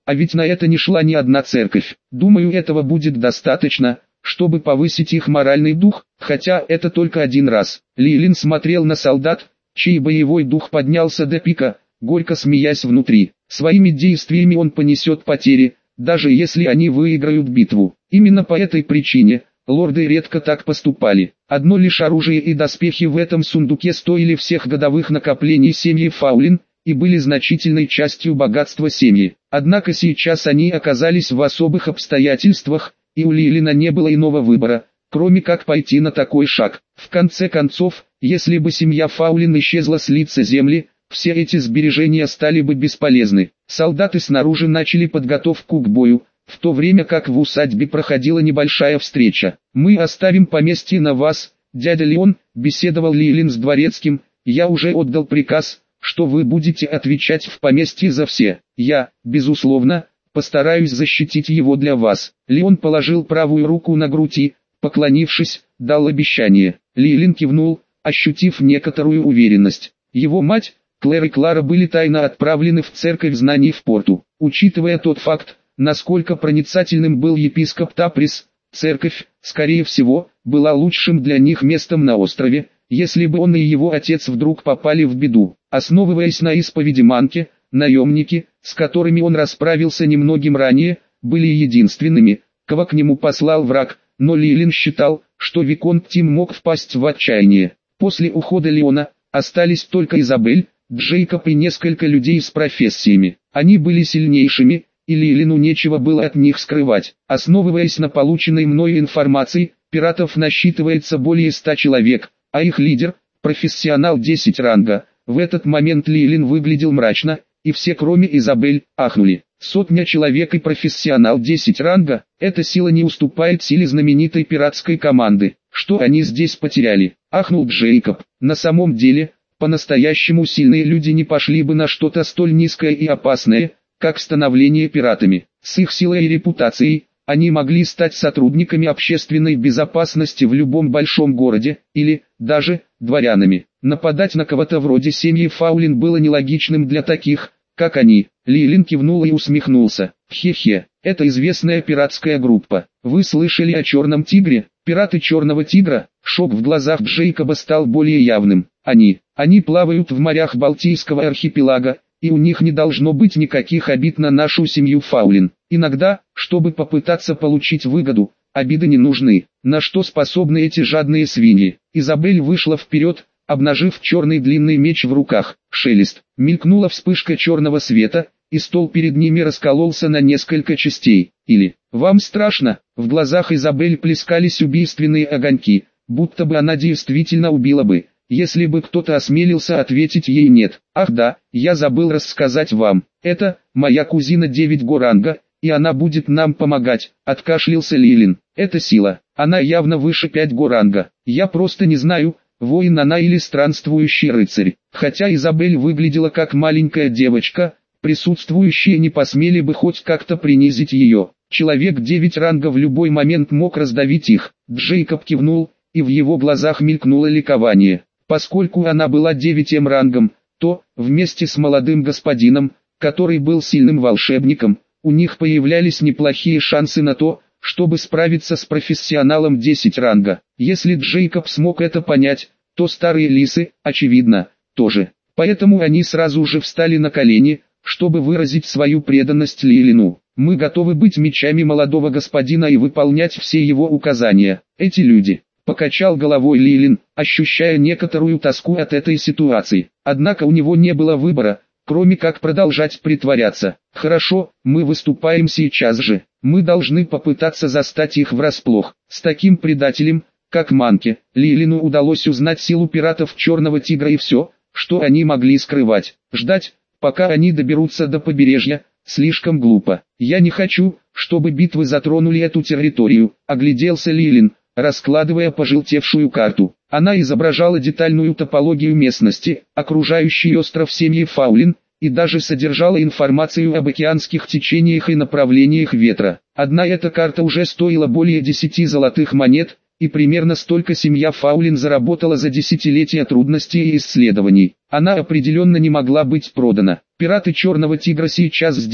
А ведь на это не шла ни одна церковь. Думаю, этого будет достаточно, чтобы повысить их моральный дух, хотя это только один раз. Лилин смотрел на солдат, чей боевой дух поднялся до пика, горько смеясь внутри. Своими действиями он понесет потери, даже если они выиграют битву. Именно по этой причине лорды редко так поступали. Одно лишь оружие и доспехи в этом сундуке стоили всех годовых накоплений семьи Фаулин и были значительной частью богатства семьи. Однако сейчас они оказались в особых обстоятельствах, и у Лилина не было иного выбора, кроме как пойти на такой шаг. В конце концов, если бы семья Фаулин исчезла с лица земли, все эти сбережения стали бы бесполезны. Солдаты снаружи начали подготовку к бою, в то время как в усадьбе проходила небольшая встреча. «Мы оставим поместье на вас, дядя Леон», — беседовал Лилин с дворецким. «Я уже отдал приказ, что вы будете отвечать в поместье за все. Я, безусловно, постараюсь защитить его для вас». Леон положил правую руку на грудь и, поклонившись, дал обещание. Лилин кивнул, ощутив некоторую уверенность. Его мать, Клэр и Клара были тайно отправлены в церковь знаний в Порту. Учитывая тот факт, насколько проницательным был епископ Таприс, церковь, скорее всего, была лучшим для них местом на острове, если бы он и его отец вдруг попали в беду. Основываясь на исповеди Манке, наемники, с которыми он расправился немногим ранее, были единственными, кого к нему послал враг, но Лилин считал, что Виконт Тим мог впасть в отчаяние. После ухода Леона, остались только Изабель, Джейкоб и несколько людей с профессиями. Они были сильнейшими, и Лилину нечего было от них скрывать. Основываясь на полученной мною информации, пиратов насчитывается более ста человек, а их лидер – профессионал десять ранга. В этот момент Лилин выглядел мрачно, и все кроме Изабель ахнули. Сотня человек и профессионал десять ранга – эта сила не уступает силе знаменитой пиратской команды. Что они здесь потеряли? Ахнул Джейкоб. На самом деле, по-настоящему сильные люди не пошли бы на что-то столь низкое и опасное, как становление пиратами. С их силой и репутацией, они могли стать сотрудниками общественной безопасности в любом большом городе, или, даже, дворянами. Нападать на кого-то вроде семьи Фаулин было нелогичным для таких, как они. Лилин кивнул и усмехнулся. Хе-хе, это известная пиратская группа. Вы слышали о Черном Тигре? Пираты Черного Тигра? Шок в глазах Джейкоба стал более явным. Они, они плавают в морях Балтийского архипелага, и у них не должно быть никаких обид на нашу семью Фаулин. Иногда, чтобы попытаться получить выгоду, обиды не нужны. На что способны эти жадные свиньи? Изабель вышла вперед, обнажив черный длинный меч в руках. Шелест. Мелькнула вспышка черного света, и стол перед ними раскололся на несколько частей. Или, вам страшно? В глазах Изабель плескались убийственные огоньки, будто бы она действительно убила бы, если бы кто-то осмелился ответить ей нет. Ах да, я забыл рассказать вам. Это, моя кузина девять горанга, и она будет нам помогать, откашлялся Лилин. Это сила, она явно выше пять горанга. Я просто не знаю, воин она или странствующий рыцарь. Хотя Изабель выглядела как маленькая девочка, присутствующие не посмели бы хоть как-то принизить ее. Человек девять ранга в любой момент мог раздавить их. Джейкоб кивнул, и в его глазах мелькнуло ликование. Поскольку она была девятым рангом, то, вместе с молодым господином, который был сильным волшебником, у них появлялись неплохие шансы на то, чтобы справиться с профессионалом десять ранга. Если Джейкоб смог это понять, то старые лисы, очевидно, тоже. Поэтому они сразу же встали на колени, чтобы выразить свою преданность Лилину. Мы готовы быть мечами молодого господина и выполнять все его указания. Эти люди, покачал головой Лилин, ощущая некоторую тоску от этой ситуации. Однако у него не было выбора, кроме как продолжать притворяться. Хорошо, мы выступаем сейчас же. Мы должны попытаться застать их врасплох. С таким предателем, как Манке, Лилину удалось узнать силу пиратов Черного Тигра и все, что они могли скрывать. Ждать, пока они доберутся до побережья, слишком глупо. Я не хочу, чтобы битвы затронули эту территорию, огляделся Лилин, раскладывая пожелтевшую карту. Она изображала детальную топологию местности, окружающей остров семьи Фаулин, и даже содержала информацию об океанских течениях и направлениях ветра. Одна эта карта уже стоила более десяти золотых монет, и примерно столько семья Фаулин заработала за десятилетия трудностей и исследований. Она определенно не могла быть продана. Пираты Черного Тигра сейчас здесь,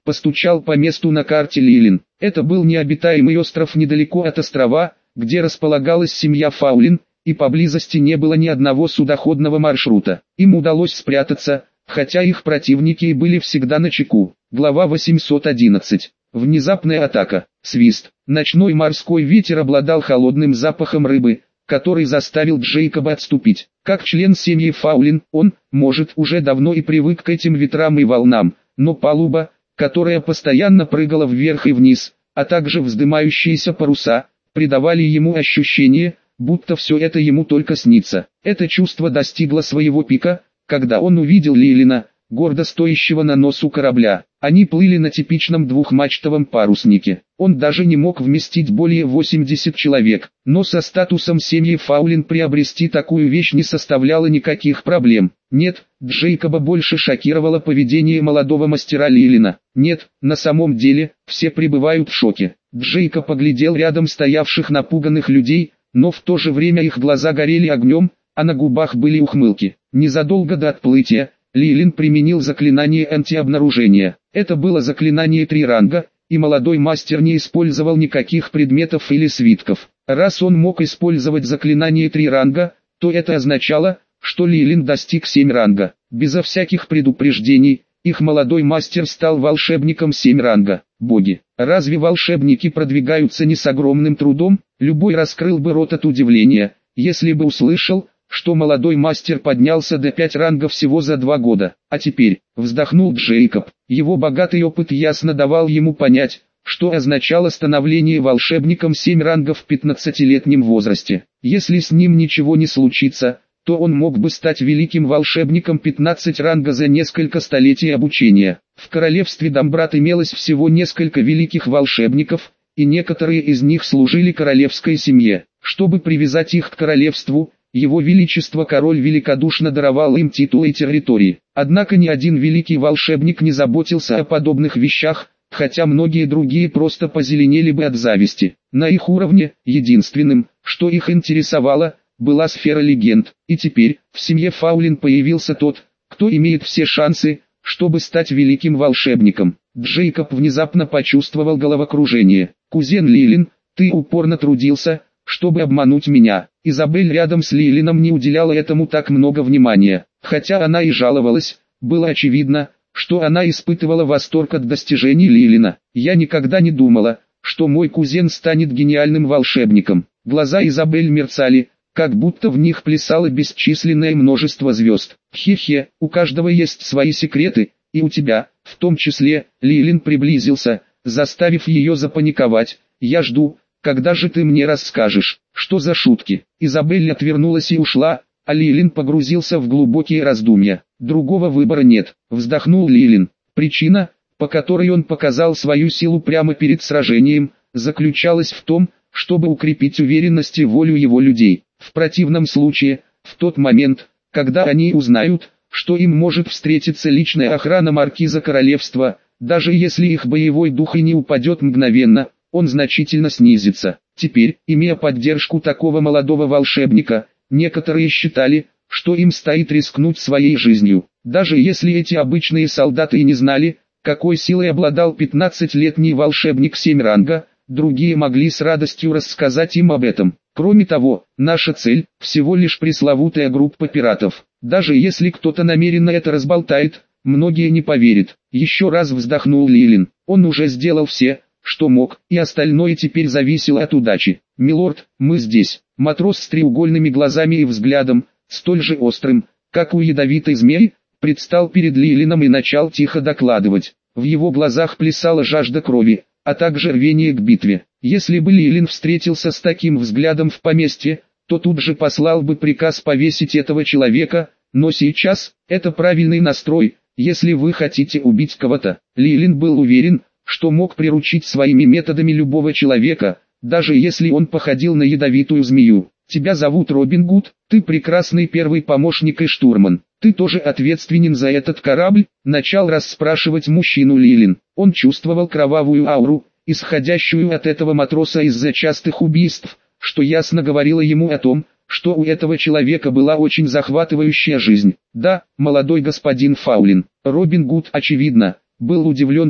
постучал по месту на карте Лилин. Это был необитаемый остров недалеко от острова, где располагалась семья Фаулин, и поблизости не было ни одного судоходного маршрута. Им удалось спрятаться, хотя их противники и были всегда начеку. Глава восемьсот одиннадцать. Внезапная атака. Свист. Ночной морской ветер обладал холодным запахом рыбы, который заставил Джейкоба отступить. Как член семьи Фаулин, он, может, уже давно и привык к этим ветрам и волнам, но палуба, которая постоянно прыгала вверх и вниз, а также вздымающиеся паруса, придавали ему ощущение, будто все это ему только снится. Это чувство достигло своего пика, когда он увидел Лилина, гордо стоящего на носу корабля. Они плыли на типичном двухмачтовом паруснике. Он даже не мог вместить более восьмидесяти человек, но со статусом семьи Фаулин приобрести такую вещь не составляло никаких проблем. Нет, Джейкоба больше шокировало поведение молодого мастера Лилина. Нет, на самом деле, все пребывают в шоке. Джейкоб поглядел рядом стоявших напуганных людей, но в то же время их глаза горели огнем, а на губах были ухмылки. Незадолго до отплытия, Лилин применил заклинание антиобнаружения. Это было заклинание три ранга, и молодой мастер не использовал никаких предметов или свитков. Раз он мог использовать заклинание три ранга, то это означало, что Лилин достиг семь ранга. Безо всяких предупреждений, их молодой мастер стал волшебником семь ранга. Боги, разве волшебники продвигаются не с огромным трудом? Любой раскрыл бы рот от удивления, если бы услышал, что молодой мастер поднялся до пяти рангов всего за два года. А теперь, вздохнул Джейкоб, его богатый опыт ясно давал ему понять, что означало становление волшебником семь рангов в пятнадцатилетнем возрасте. Если с ним ничего не случится, то он мог бы стать великим волшебником пятнадцать ранга за несколько столетий обучения. В королевстве Домбрат имелось всего несколько великих волшебников, и некоторые из них служили королевской семье. Чтобы привязать их к королевству, Его Величество Король великодушно даровал им титулы и территории. Однако ни один великий волшебник не заботился о подобных вещах, хотя многие другие просто позеленели бы от зависти. На их уровне, единственным, что их интересовало, была сфера легенд, и теперь, в семье Фаулин появился тот, кто имеет все шансы, чтобы стать великим волшебником. Джейкоб внезапно почувствовал головокружение. «Кузен Лилин, ты упорно трудился, чтобы обмануть меня». Изабель рядом с Лилином не уделяла этому так много внимания. Хотя она и жаловалась, было очевидно, что она испытывала восторг от достижений Лилина. «Я никогда не думала, что мой кузен станет гениальным волшебником». Глаза Изабель мерцали, как будто в них плясало бесчисленное множество звезд. «Хе-хе, у каждого есть свои секреты, и у тебя, в том числе». Лилин приблизился, заставив ее запаниковать. «Я жду, когда же ты мне расскажешь, что за шутки?» Изабель отвернулась и ушла, а Лилин погрузился в глубокие раздумья. «Другого выбора нет», вздохнул Лилин. Причина, по которой он показал свою силу прямо перед сражением, заключалась в том, чтобы укрепить уверенность и волю его людей. В противном случае, в тот момент, когда они узнают, что им может встретиться личная охрана маркиза королевства, даже если их боевой дух и не упадет мгновенно, он значительно снизится. Теперь, имея поддержку такого молодого волшебника, некоторые считали, что им стоит рискнуть своей жизнью. Даже если эти обычные солдаты и не знали, какой силой обладал пятнадцатилетний волшебник семь ранга, другие могли с радостью рассказать им об этом. Кроме того, наша цель – всего лишь пресловутая группа пиратов. Даже если кто-то намеренно это разболтает, многие не поверят. Еще раз вздохнул Лилин. Он уже сделал все, что мог, и остальное теперь зависело от удачи. «Милорд, мы здесь». Матрос с треугольными глазами и взглядом, столь же острым, как у ядовитой змеи, предстал перед Лилином и начал тихо докладывать. В его глазах плясала жажда крови, а также рвение к битве. Если бы Лилин встретился с таким взглядом в поместье, то тут же послал бы приказ повесить этого человека, но сейчас, это правильный настрой, если вы хотите убить кого-то. Лилин был уверен, что мог приручить своими методами любого человека, даже если он походил на ядовитую змею. «Тебя зовут Робин Гуд, ты прекрасный первый помощник и штурман. Ты тоже ответственен за этот корабль?» Начал расспрашивать мужчину Лилин. Он чувствовал кровавую ауру, исходящую от этого матроса из-за частых убийств, что ясно говорило ему о том, что у этого человека была очень захватывающая жизнь. «Да, молодой господин Фаулин». Робин Гуд, очевидно, был удивлен тем,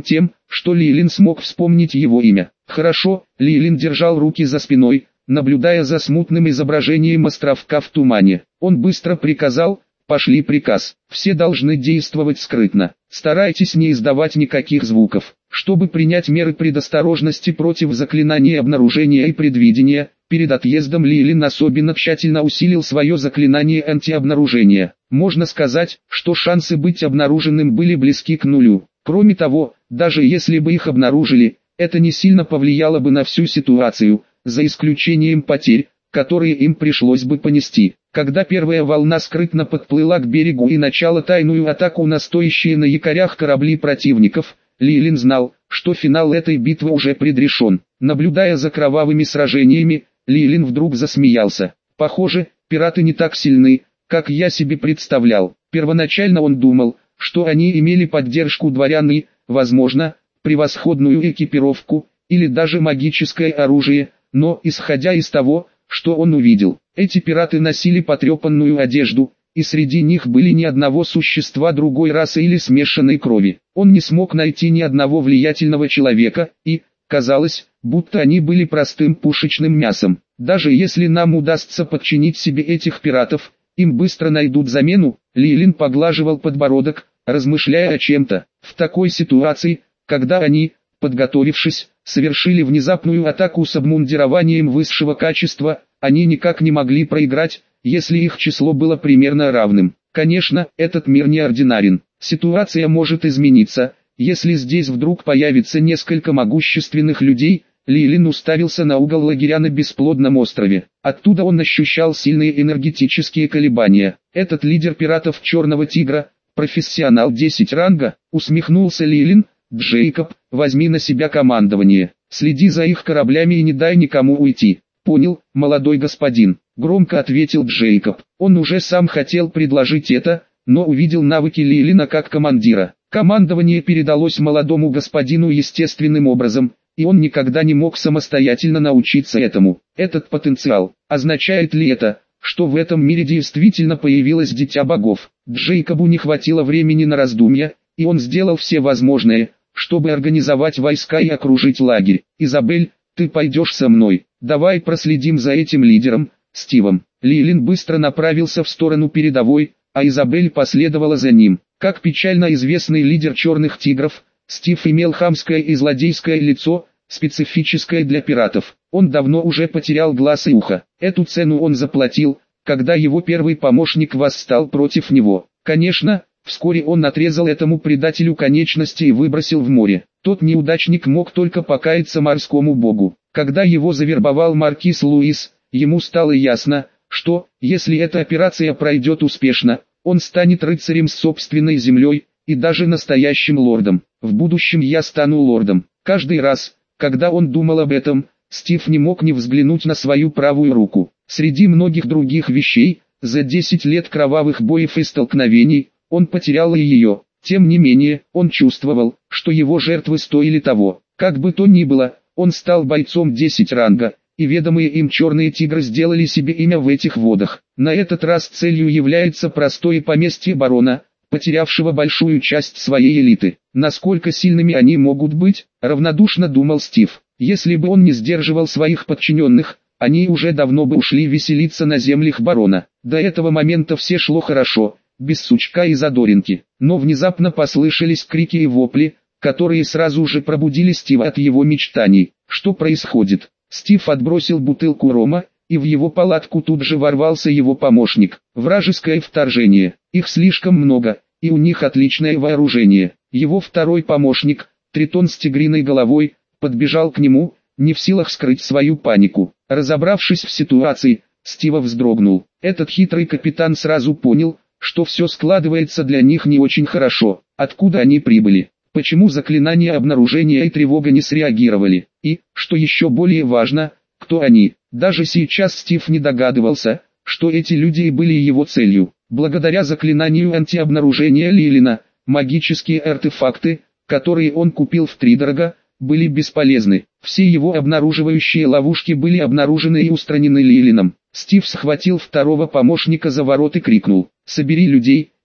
что Лилин смог вспомнить его имя. Хорошо, Лилин держал руки за спиной, наблюдая за смутным изображением островка в тумане. Он быстро приказал: «Пошли приказ. Все должны действовать скрытно. Старайтесь не издавать никаких звуков. Чтобы принять меры предосторожности против заклинаний обнаружения и предвидения, перед отъездом Лилин особенно тщательно усилил свое заклинание антиобнаружения. Можно сказать, что шансы быть обнаруженным были близки к нулю. Кроме того, даже если бы их обнаружили, это не сильно повлияло бы на всю ситуацию, за исключением потерь, которые им пришлось бы понести. Когда первая волна скрытно подплыла к берегу и начала тайную атаку на стоящие на якорях корабли противников, Лилин знал, что финал этой битвы уже предрешен. Наблюдая за кровавыми сражениями, Лилин вдруг засмеялся. Похоже, пираты не так сильны, как я себе представлял. Первоначально он думал, что они имели поддержку дворян и, возможно, превосходную экипировку, или даже магическое оружие, но, исходя из того, что он увидел, эти пираты носили потрепанную одежду, и среди них были ни одного существа другой расы или смешанной крови. Он не смог найти ни одного влиятельного человека, и, казалось, будто они были простым пушечным мясом. Даже если нам удастся подчинить себе этих пиратов, им быстро найдут замену. Лилин поглаживал подбородок, размышляя о чем-то. В такой ситуации, когда они, подготовившись, совершили внезапную атаку с обмундированием высшего качества, они никак не могли проиграть, если их число было примерно равным. Конечно, этот мир неординарен. Ситуация может измениться, если здесь вдруг появится несколько могущественных людей. Лилин уставился на угол лагеря на бесплодном острове. Оттуда он ощущал сильные энергетические колебания. Этот лидер пиратов Черного Тигра, профессионал десять ранга, усмехнулся Лилин. «Джейкоб, возьми на себя командование, следи за их кораблями и не дай никому уйти». «Понял, молодой господин», — громко ответил Джейкоб. Он уже сам хотел предложить это, но увидел навыки Лилина как командира. Командование передалось молодому господину естественным образом, и он никогда не мог самостоятельно научиться этому. Этот потенциал, означает ли это, что в этом мире действительно появилось дитя богов? Джейкобу не хватило времени на раздумья, и он сделал все возможное, чтобы организовать войска и окружить лагерь. «Изабель, ты пойдешь со мной. Давай проследим за этим лидером, Стивом». Лилин быстро направился в сторону передовой, а Изабель последовала за ним. Как печально известный лидер Черных Тигров, Стив имел хамское и злодейское лицо, специфическое для пиратов. Он давно уже потерял глаз и ухо. Эту цену он заплатил, когда его первый помощник восстал против него. Конечно, вскоре он отрезал этому предателю конечности и выбросил в море. Тот неудачник мог только покаяться морскому богу. Когда его завербовал маркиз Луис, ему стало ясно, что, если эта операция пройдет успешно, он станет рыцарем с собственной землей, и даже настоящим лордом. «В будущем я стану лордом». Каждый раз, когда он думал об этом, Стив не мог не взглянуть на свою правую руку. Среди многих других вещей, за десять лет кровавых боев и столкновений, он потерял и ее. Тем не менее, он чувствовал, что его жертвы стоили того. Как бы то ни было, он стал бойцом десять ранга, и ведомые им черные тигры сделали себе имя в этих водах. На этот раз целью является простое поместье барона, потерявшего большую часть своей элиты. Насколько сильными они могут быть, равнодушно думал Стив. Если бы он не сдерживал своих подчиненных, они уже давно бы ушли веселиться на землях барона. До этого момента все шло хорошо, без сучка и задоринки. Но внезапно послышались крики и вопли, которые сразу же пробудили Стива от его мечтаний. Что происходит? Стив отбросил бутылку рома, и в его палатку тут же ворвался его помощник. Вражеское вторжение. Их слишком много, и у них отличное вооружение. Его второй помощник, Тритон с тигриной головой, подбежал к нему, не в силах скрыть свою панику. Разобравшись в ситуации, Стива вздрогнул. Этот хитрый капитан сразу понял, что все складывается для них не очень хорошо. Откуда они прибыли? Почему заклинания обнаружения и тревога не среагировали? И, что еще более важно, кто они? Даже сейчас Стив не догадывался, что эти люди и были его целью. Благодаря заклинанию антиобнаружения Лилина, магические артефакты, которые он купил втридорога, были бесполезны. Все его обнаруживающие ловушки были обнаружены и устранены Лилином. Стив схватил второго помощника за ворот и крикнул: «Собери людей,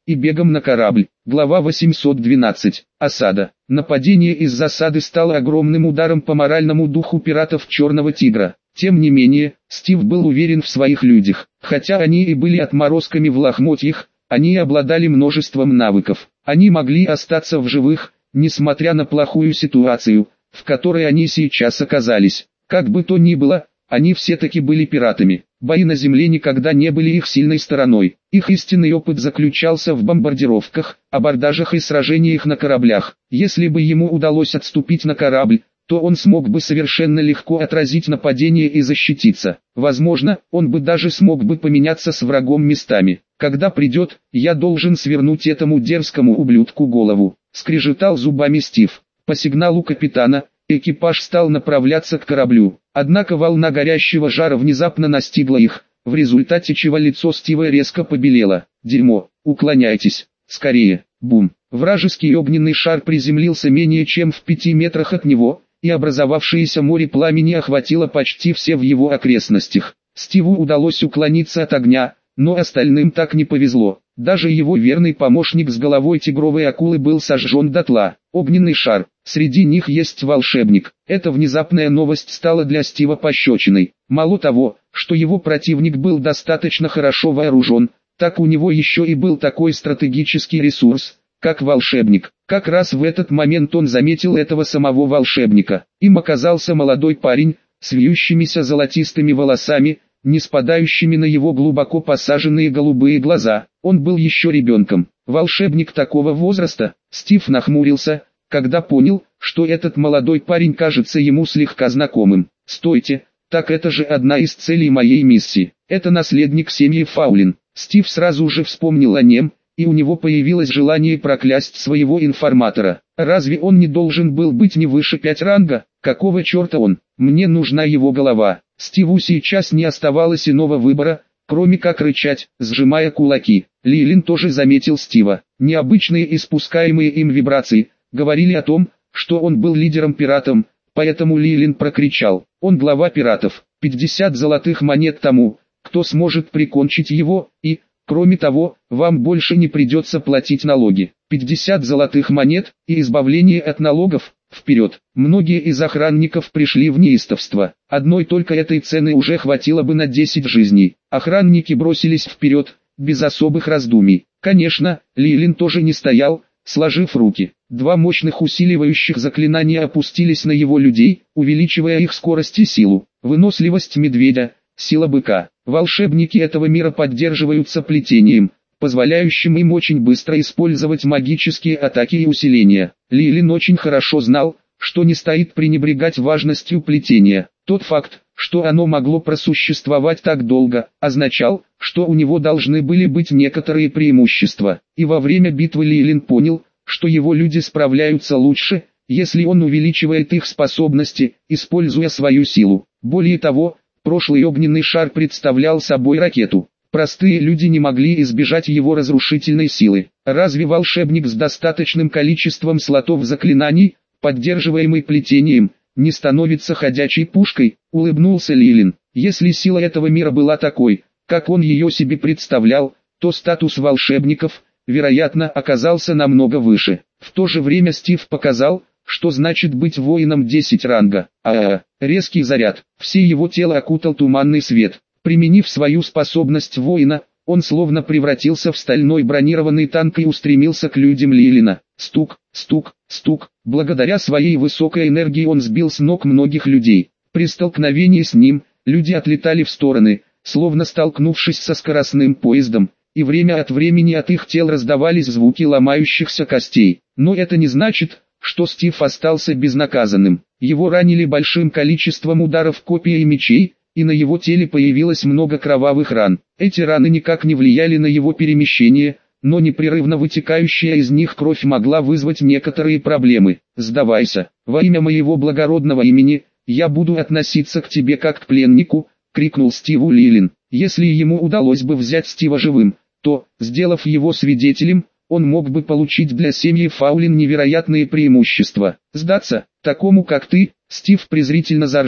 и бегом на корабль. Глава восемьсот двенадцать. Осада. Нападение из засады стало огромным ударом по моральному духу пиратов Черного Тигра. Тем не менее, Стив был уверен в своих людях. Хотя они и были отморозками в лохмотьях, они обладали множеством навыков. Они могли остаться в живых, несмотря на плохую ситуацию, в которой они сейчас оказались. Как бы то ни было, они все-таки были пиратами. Бои на земле никогда не были их сильной стороной. Их истинный опыт заключался в бомбардировках, абордажах и сражениях на кораблях. Если бы ему удалось отступить на корабль, то он смог бы совершенно легко отразить нападение и защититься. Возможно, он бы даже смог бы поменяться с врагом местами. «Когда придет, я должен свернуть этому дерзкому ублюдку голову», — скрежетал зубами Стив. По сигналу капитана, экипаж стал направляться к кораблю. Однако волна горящего жара внезапно настигла их, в результате чего лицо Стива резко побелело. «Дерьмо, уклоняйтесь, скорее!» Бум! Вражеский огненный шар приземлился менее чем в пяти метрах от него, и образовавшееся море пламени охватило почти все в его окрестностях. Стиву удалось уклониться от огня, но остальным так не повезло. Даже его верный помощник с головой тигровой акулы был сожжен дотла. Огненный шар. Среди них есть волшебник. Эта внезапная новость стала для Стива пощечиной. Мало того, что его противник был достаточно хорошо вооружен, так у него еще и был такой стратегический ресурс, как волшебник. Как раз в этот момент он заметил этого самого волшебника. Им оказался молодой парень, с вьющимися золотистыми волосами, не спадающими на его глубоко посаженные голубые глаза. Он был еще ребенком. Волшебник такого возраста. Стив нахмурился, когда понял, что этот молодой парень кажется ему слегка знакомым. «Стойте, так это же одна из целей моей миссии. Это наследник семьи Фаулин». Стив сразу же вспомнил о нем, и у него появилось желание проклясть своего информатора. Разве он не должен был быть не выше пять ранга? Какого черта он? Мне нужна его голова. Стиву сейчас не оставалось иного выбора, кроме как рычать, сжимая кулаки. Лилин тоже заметил Стива. Необычные испускаемые им вибрации говорили о том, что он был лидером-пиратом, поэтому Лилин прокричал: «Он глава пиратов, пятьдесят золотых монет тому, кто сможет прикончить его, и, кроме того, вам больше не придется платить налоги». пятьдесят золотых монет и избавление от налогов. Вперед! Многие из охранников пришли в неистовство. Одной только этой цены уже хватило бы на десять жизней. Охранники бросились вперед, без особых раздумий. Конечно, Лилин тоже не стоял, сложив руки. Два мощных усиливающих заклинания опустились на его людей, увеличивая их скорость и силу. Выносливость медведя, сила быка. Волшебники этого мира поддерживаются плетением, позволяющим им очень быстро использовать магические атаки и усиления. Лилин очень хорошо знал, что не стоит пренебрегать важностью плетения. Тот факт, что оно могло просуществовать так долго, означал, что у него должны были быть некоторые преимущества. И во время битвы Лилин понял, что его люди справляются лучше, если он увеличивает их способности, используя свою силу. Более того, прошлый огненный шар представлял собой ракету. Простые люди не могли избежать его разрушительной силы. Разве волшебник с достаточным количеством слотов заклинаний, поддерживаемый плетением, не становится ходячей пушкой? Улыбнулся Лилин. Если сила этого мира была такой, как он ее себе представлял, то статус волшебников, вероятно, оказался намного выше. В то же время Стив показал, что значит быть воином десять ранга. А-а-а, резкий заряд. Все его тело окутал туманный свет. Применив свою способность воина, он словно превратился в стальной бронированный танк и устремился к людям Лилина. Стук, стук, стук. Благодаря своей высокой энергии он сбил с ног многих людей. При столкновении с ним, люди отлетали в стороны, словно столкнувшись со скоростным поездом, и время от времени от их тел раздавались звуки ломающихся костей. Но это не значит, что Стив остался безнаказанным. Его ранили большим количеством ударов копий и мечей, и на его теле появилось много кровавых ран. Эти раны никак не влияли на его перемещение, но непрерывно вытекающая из них кровь могла вызвать некоторые проблемы. «Сдавайся, во имя моего благородного имени, я буду относиться к тебе как к пленнику», — крикнул Стиву Лилин. Если ему удалось бы взять Стива живым, то, сделав его свидетелем, он мог бы получить для семьи Фаулин невероятные преимущества. «Сдаться, такому как ты?» — Стив презрительно заржал,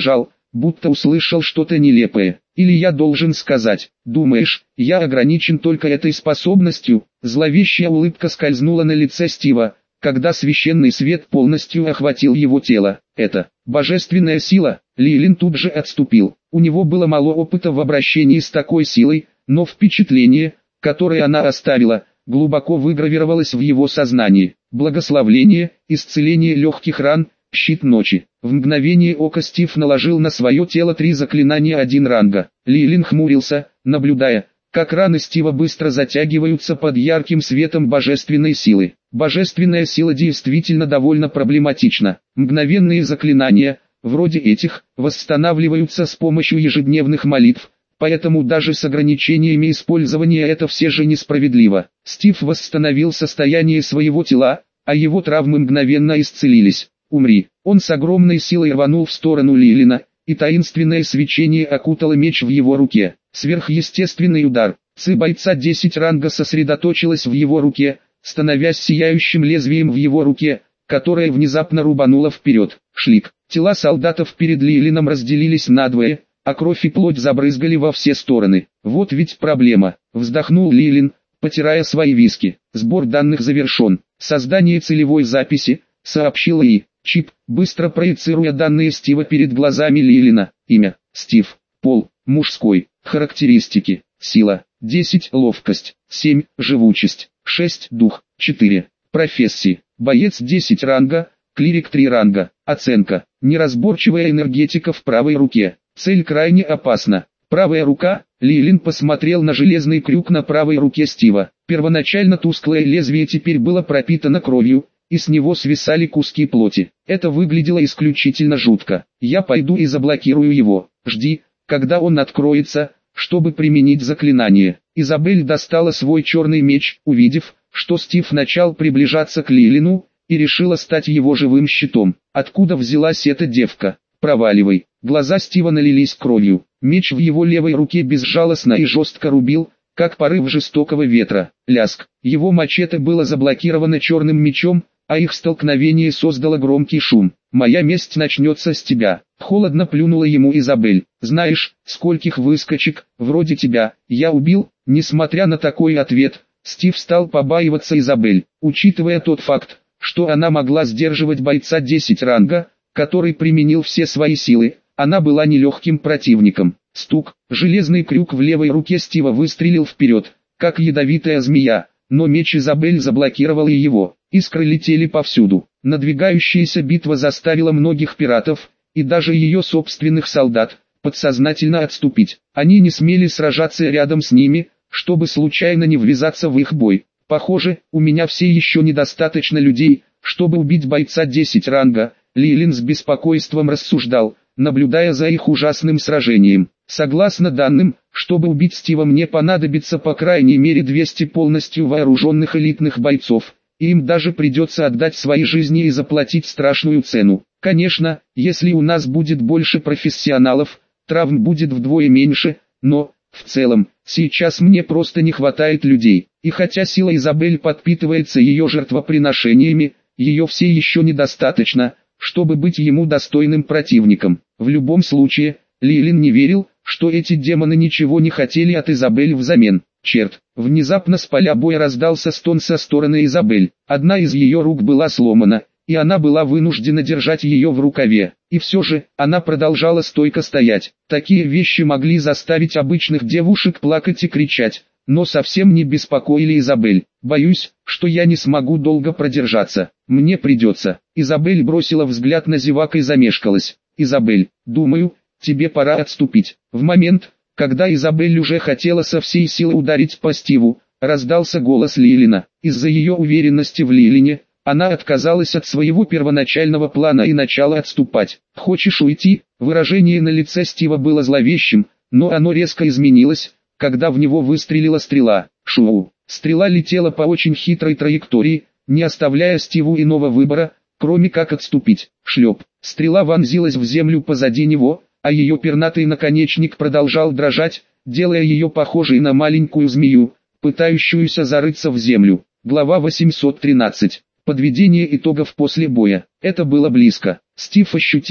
будто услышал что-то нелепое. Или я должен сказать: думаешь, я ограничен только этой способностью? Зловещая улыбка скользнула на лице Стива, когда священный свет полностью охватил его тело. Это божественная сила. Лилин тут же отступил. У него было мало опыта в обращении с такой силой, но впечатление, которое она оставила, глубоко выгравировалось в его сознании. Благословление, исцеление легких ран, щит ночи. В мгновение ока Стив наложил на свое тело три заклинания один ранга. Лилин хмурился, наблюдая, как раны Стива быстро затягиваются под ярким светом божественной силы. Божественная сила действительно довольно проблематична. Мгновенные заклинания, вроде этих, восстанавливаются с помощью ежедневных молитв, поэтому даже с ограничениями использования это все же несправедливо. Стив восстановил состояние своего тела, а его травмы мгновенно исцелились. «Умри!» Он с огромной силой рванул в сторону Лилина, и таинственное свечение окутало меч в его руке. Сверхъестественный удар. Ци бойца десять ранга сосредоточилась в его руке, становясь сияющим лезвием в его руке, которое внезапно рубануло вперед. Шлик. Тела солдатов перед Лилином разделились надвое, а кровь и плоть забрызгали во все стороны. Вот ведь проблема. Вздохнул Лилин, потирая свои виски. Сбор данных завершен. Создание целевой записи, сообщила И. Чип, быстро проецируя данные Стива перед глазами Лилина. Имя: Стив. Пол: мужской. Характеристики: сила десять, ловкость семь, живучесть шесть, дух четыре. Профессии: боец десять ранга, клирик три ранга. Оценка: неразборчивая энергетика в правой руке. Цель крайне опасна. Правая рука. Лилин посмотрел на железный крюк на правой руке Стива. Первоначально тусклое лезвие теперь было пропитано кровью, и с него свисали куски плоти. Это выглядело исключительно жутко. Я пойду и заблокирую его. Жди, когда он откроется, чтобы применить заклинание. Изабель достала свой черный меч, увидев, что Стив начал приближаться к Лилину, и решила стать его живым щитом. Откуда взялась эта девка? Проваливай. Глаза Стива налились кровью. Меч в его левой руке безжалостно и жестко рубил, как порыв жестокого ветра. Ляск. Его мачете было заблокировано черным мечом, а их столкновение создало громкий шум. «Моя месть начнется с тебя», — холодно плюнула ему Изабель. «Знаешь, скольких выскочек, вроде тебя, я убил?» Несмотря на такой ответ, Стив стал побаиваться Изабель, учитывая тот факт, что она могла сдерживать бойца десять ранга, который применил все свои силы. Она была нелегким противником. Стук. Железный крюк в левой руке Стива выстрелил вперед, как ядовитая змея, но меч Изабель заблокировал и его. Искры летели повсюду. Надвигающаяся битва заставила многих пиратов, и даже ее собственных солдат, подсознательно отступить. Они не смели сражаться рядом с ними, чтобы случайно не ввязаться в их бой. «Похоже, у меня все еще недостаточно людей, чтобы убить бойца десять ранга», Лилин с беспокойством рассуждал, наблюдая за их ужасным сражением. «Согласно данным, чтобы убить Стива, мне понадобится по крайней мере двести полностью вооруженных элитных бойцов, и им даже придется отдать свои жизни и заплатить страшную цену. Конечно, если у нас будет больше профессионалов, травм будет вдвое меньше, но, в целом, сейчас мне просто не хватает людей». И хотя сила Изабель подпитывается ее жертвоприношениями, ее все еще недостаточно, чтобы быть ему достойным противником. В любом случае, Лилин не верил, что эти демоны ничего не хотели от Изабель взамен. Черт! Внезапно с поля боя раздался стон со стороны Изабель. Одна из ее рук была сломана, и она была вынуждена держать ее в рукаве. И все же, она продолжала стойко стоять. Такие вещи могли заставить обычных девушек плакать и кричать, но совсем не беспокоили Изабель. «Боюсь, что я не смогу долго продержаться. Мне придется». Изабель бросила взгляд на зевак и замешкалась. «Изабель, думаю, тебе пора отступить». В момент, когда Изабель уже хотела со всей силы ударить по Стиву, раздался голос Лилина. Из-за ее уверенности в Лилине, она отказалась от своего первоначального плана и начала отступать. «Хочешь уйти?» Выражение на лице Стива было зловещим, но оно резко изменилось, когда в него выстрелила стрела. Шоу. Стрела летела по очень хитрой траектории, не оставляя Стиву иного выбора, кроме как отступить. Шлеп. Стрела вонзилась в землю позади него, а ее пернатый наконечник продолжал дрожать, делая ее похожей на маленькую змею, пытающуюся зарыться в землю. Глава восемьсот тринадцать. Подведение итогов после боя. Это было близко. Стив ощутил,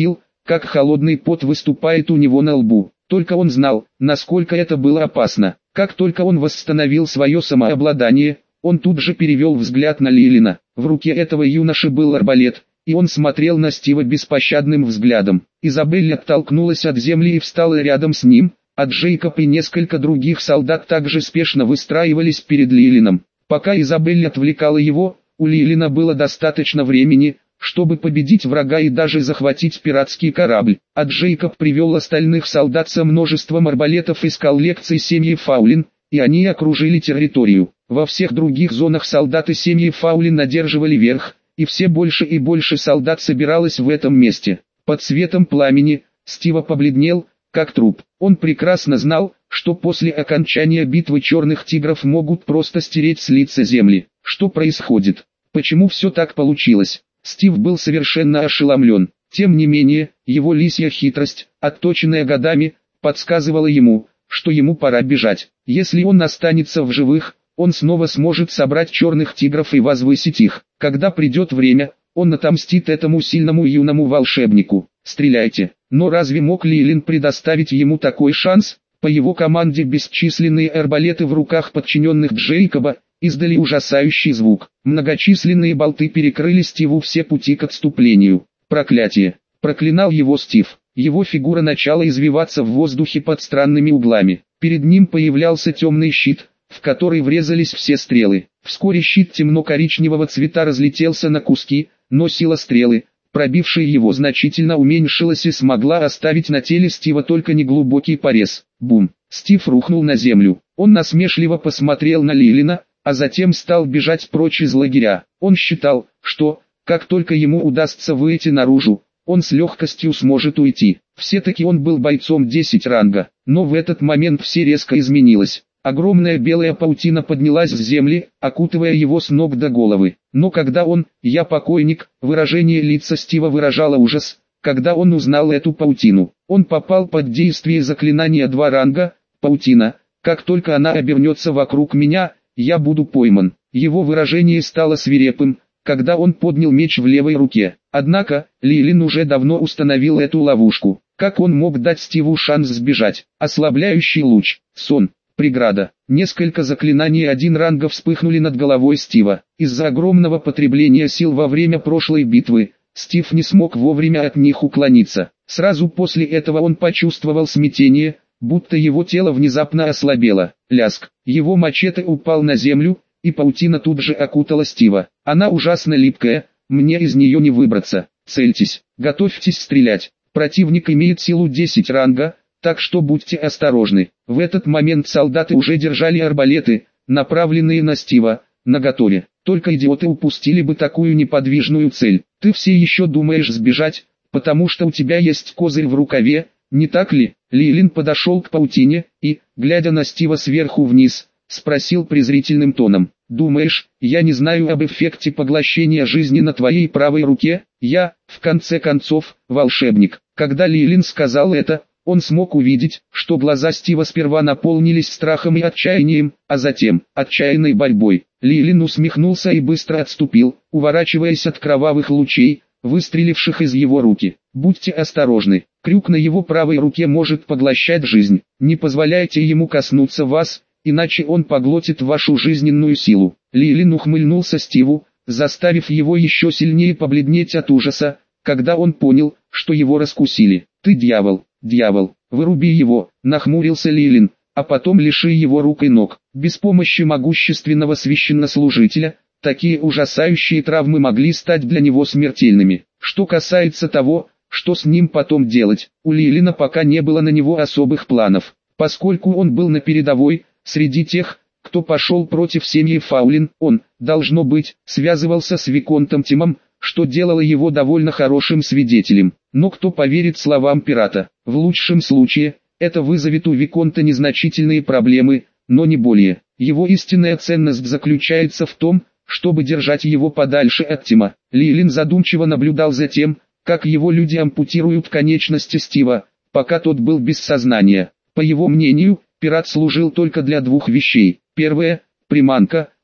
как холодный пот выступает у него на лбу. Только он знал, насколько это было опасно. Как только он восстановил свое самообладание, он тут же перевел взгляд на Лейлина. В руке этого юноши был арбалет, и он смотрел на Стива беспощадным взглядом. Изабель оттолкнулась от земли и встала рядом с ним, а Джейкоб и несколько других солдат также спешно выстраивались перед Лейлином. Пока Изабель отвлекала его, у Лейлина было достаточно времени, чтобы победить врага и даже захватить пиратский корабль. А Джейкоб привел остальных солдат со множеством арбалетов из коллекции семьи Фаулин, и они окружили территорию. Во всех других зонах солдаты семьи Фаулин одерживали верх, и все больше и больше солдат собиралось в этом месте. Под светом пламени, Стива побледнел, как труп. Он прекрасно знал, что после окончания битвы черных тигров могут просто стереть с лица земли. Что происходит? Почему все так получилось? Стив был совершенно ошеломлен. Тем не менее, его лисья хитрость, отточенная годами, подсказывала ему, что ему пора бежать. Если он останется в живых, он снова сможет собрать черных тигров и возвысить их. Когда придет время, он отомстит этому сильному юному волшебнику. Стреляйте. Но разве мог Лейлин предоставить ему такой шанс? По его команде бесчисленные арбалеты в руках подчиненных Джейкоба издали ужасающий звук. Многочисленные болты перекрыли Стиву все пути к отступлению. Проклятие! Проклинал его Стив. Его фигура начала извиваться в воздухе под странными углами. Перед ним появлялся темный щит, в который врезались все стрелы. Вскоре щит темно-коричневого цвета разлетелся на куски, но сила стрелы, пробившая его, значительно уменьшилась и смогла оставить на теле Стива только неглубокий порез. Бум! Стив рухнул на землю. Он насмешливо посмотрел на Лейлина, а затем стал бежать прочь из лагеря. Он считал, что, как только ему удастся выйти наружу, он с легкостью сможет уйти. Все-таки он был бойцом десять ранга, но в этот момент все резко изменилось. Огромная белая паутина поднялась с земли, окутывая его с ног до головы. Но когда он, я покойник, выражение лица Стива выражало ужас, когда он узнал эту паутину. Он попал под действие заклинания два ранга, паутина, как только она обернется вокруг меня, я буду пойман. Его выражение стало свирепым, когда он поднял меч в левой руке. Однако, Лейлин уже давно установил эту ловушку. Как он мог дать Стиву шанс сбежать? Ослабляющий луч, сон, преграда. Несколько заклинаний один ранга вспыхнули над головой Стива. Из-за огромного потребления сил во время прошлой битвы, Стив не смог вовремя от них уклониться. Сразу после этого он почувствовал смятение, будто его тело внезапно ослабело. Ляск. Его мачете упал на землю, и паутина тут же окутала Стива. Она ужасно липкая, мне из нее не выбраться. Цельтесь, готовьтесь стрелять. Противник имеет силу десять ранга, так что будьте осторожны. В этот момент солдаты уже держали арбалеты, направленные на Стива, наготове. Только идиоты упустили бы такую неподвижную цель. Ты все еще думаешь сбежать, потому что у тебя есть козырь в рукаве, не так ли? Лейлин подошел к паутине и, глядя на Стива сверху вниз, спросил презрительным тоном: «Думаешь, я не знаю об эффекте поглощения жизни на твоей правой руке? Я, в конце концов, волшебник». Когда Лейлин сказал это, он смог увидеть, что глаза Стива сперва наполнились страхом и отчаянием, а затем отчаянной борьбой. Лейлин усмехнулся и быстро отступил, уворачиваясь от кровавых лучей, выстреливших из его руки. «Будьте осторожны, крюк на его правой руке может поглощать жизнь. Не позволяйте ему коснуться вас, иначе он поглотит вашу жизненную силу». Лейлин ухмыльнулся Стиву, заставив его еще сильнее побледнеть от ужаса, когда он понял, что его раскусили. «Ты дьявол, дьявол, выруби его», — нахмурился Лейлин, «а потом лиши его рук и ног». Без помощи могущественного священнослужителя, такие ужасающие травмы могли стать для него смертельными. Что касается того, что с ним потом делать, у Лейлина пока не было на него особых планов. Поскольку он был на передовой, среди тех, кто пошел против семьи Фаулин, он, должно быть, связывался с Виконтом Тимом, что делало его довольно хорошим свидетелем. Но кто поверит словам пирата? В лучшем случае, это вызовет у Виконта незначительные проблемы, но не более. Его истинная ценность заключается в том, чтобы держать его подальше от Тима. Лейлин задумчиво наблюдал за тем, как его люди ампутируют конечности Стива, пока тот был без сознания. По его мнению, пират служил только для двух вещей. Первое – приманка,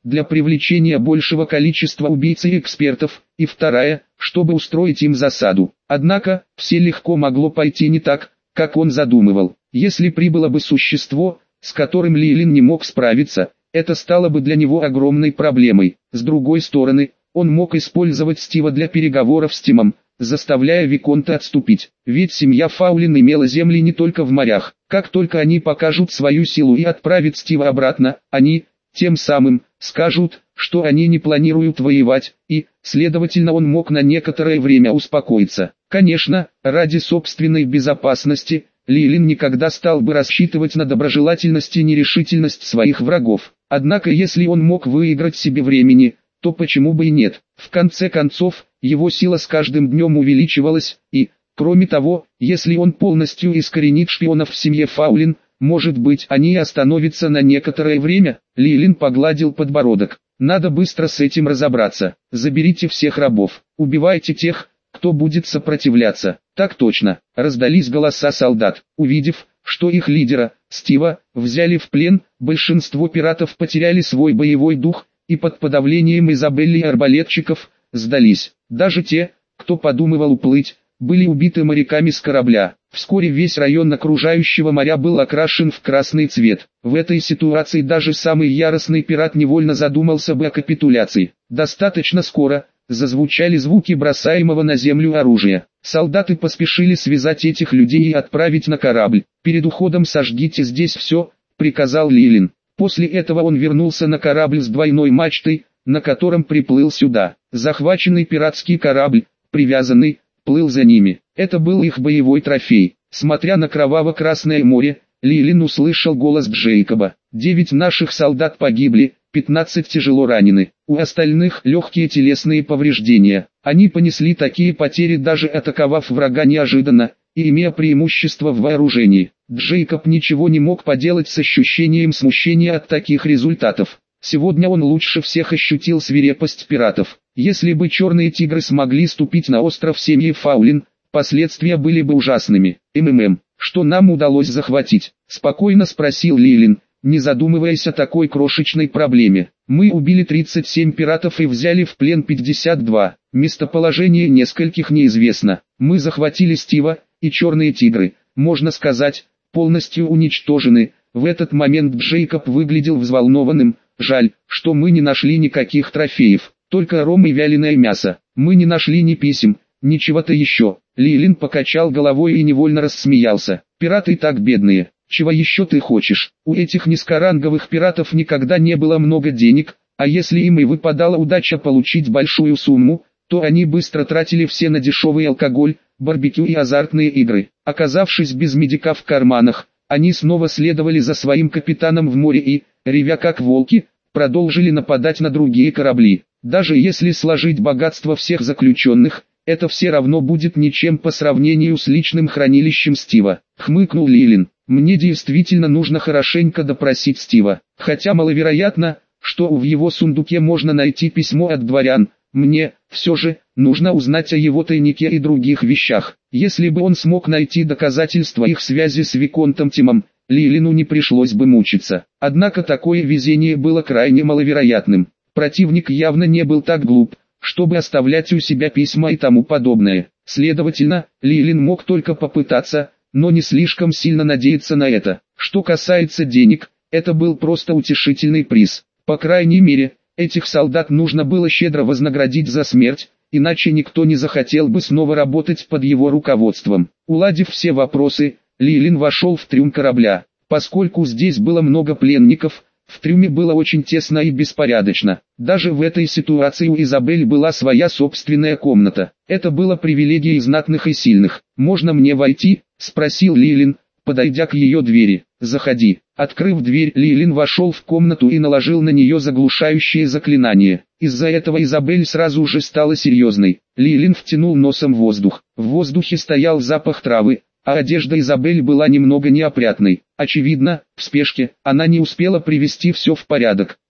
для привлечения большего количества убийц и экспертов, и вторая, чтобы устроить им засаду. Однако, все легко могло пойти не так, как он задумывал. Если прибыло бы существо, с которым Лилин не мог справиться, это стало бы для него огромной проблемой. С другой стороны, он мог использовать Стива для переговоров с Тимом, заставляя Виконта отступить. Ведь семья Фаулин имела земли не только в морях. Как только они покажут свою силу и отправят Стива обратно, они, тем самым, скажут, что они не планируют воевать, и, следовательно, он мог на некоторое время успокоиться. Конечно, ради собственной безопасности, Лилин никогда стал бы рассчитывать на доброжелательность и нерешительность своих врагов. Однако если он мог выиграть себе времени, то почему бы и нет? В конце концов, его сила с каждым днем увеличивалась, и, кроме того, если он полностью искоренит шпионов в семье Фаулин, может быть, они и остановятся на некоторое время. Лилин погладил подбородок. Надо быстро с этим разобраться. Заберите всех рабов, убивайте тех, кто будет сопротивляться. Так точно. Раздались голоса солдат. Увидев, что их лидера, Стива, взяли в плен, большинство пиратов потеряли свой боевой дух, и под подавлением Изабелли и арбалетчиков, сдались. Даже те, кто подумывал уплыть, были убиты моряками с корабля. Вскоре весь район окружающего моря был окрашен в красный цвет. В этой ситуации даже самый яростный пират невольно задумался бы о капитуляции. Достаточно скоро зазвучали звуки бросаемого на землю оружия. Солдаты поспешили связать этих людей и отправить на корабль. «Перед уходом сожгите здесь все», — приказал Лилин. После этого он вернулся на корабль с двойной мачтой, на котором приплыл сюда. Захваченный пиратский корабль, привязанный, плыл за ними. Это был их боевой трофей. Смотря на кроваво-красное море, Лилин услышал голос Джейкоба. Девять наших солдат погибли, пятнадцать тяжело ранены. У остальных легкие телесные повреждения. Они понесли такие потери, даже атаковав врага неожиданно, и имея преимущество в вооружении. Джейкоб ничего не мог поделать с ощущением смущения от таких результатов. Сегодня он лучше всех ощутил свирепость пиратов. Если бы черные тигры смогли ступить на остров семьи Фаулин, последствия были бы ужасными. «МММ, что нам удалось захватить?» – спокойно спросил Лилин, не задумываясь о такой крошечной проблеме. «Мы убили тридцать семь пиратов и взяли в плен пятьдесят два. Местоположение нескольких неизвестно. Мы захватили Стива, и черные тигры, можно сказать, полностью уничтожены». В этот момент Джейкоб выглядел взволнованным. «Жаль, что мы не нашли никаких трофеев, только ром и вяленое мясо. Мы не нашли ни писем, ни чего-то еще». Лилин покачал головой и невольно рассмеялся. «Пираты так бедные. Чего еще ты хочешь? У этих низкоранговых пиратов никогда не было много денег, а если им и выпадала удача получить большую сумму, то они быстро тратили все на дешевый алкоголь, барбекю и азартные игры. Оказавшись без медика в карманах, они снова следовали за своим капитаном в море и, ревя как волки, продолжили нападать на другие корабли. Даже если сложить богатство всех заключенных, это все равно будет ничем по сравнению с личным хранилищем Стива», — хмыкнул Лилин. «Мне действительно нужно хорошенько допросить Стива. Хотя маловероятно, что в его сундуке можно найти письмо от дворян. Мне, все же, нужно узнать о его тайнике и других вещах. Если бы он смог найти доказательства их связи с Виконтом Тимом, Лилину не пришлось бы мучиться. Однако такое везение было крайне маловероятным. Противник явно не был так глуп, чтобы оставлять у себя письма и тому подобное. Следовательно, Лилин мог только попытаться, но не слишком сильно надеяться на это. Что касается денег, это был просто утешительный приз. По крайней мере, этих солдат нужно было щедро вознаградить за смерть, иначе никто не захотел бы снова работать под его руководством. Уладив все вопросы, Лилин вошел в трюм корабля. Поскольку здесь было много пленников, в трюме было очень тесно и беспорядочно. Даже в этой ситуации у Изабель была своя собственная комната. Это было привилегией знатных и сильных. «Можно мне войти?» – спросил Лилин, подойдя к ее двери. «Заходи». Открыв дверь, Лилин вошел в комнату и наложил на нее заглушающее заклинание. Из-за этого Изабель сразу же стала серьезной. Лилин втянул носом воздух. В воздухе стоял запах травы, а одежда Изабель была немного неопрятной. Очевидно, в спешке, она не успела привести все в порядок.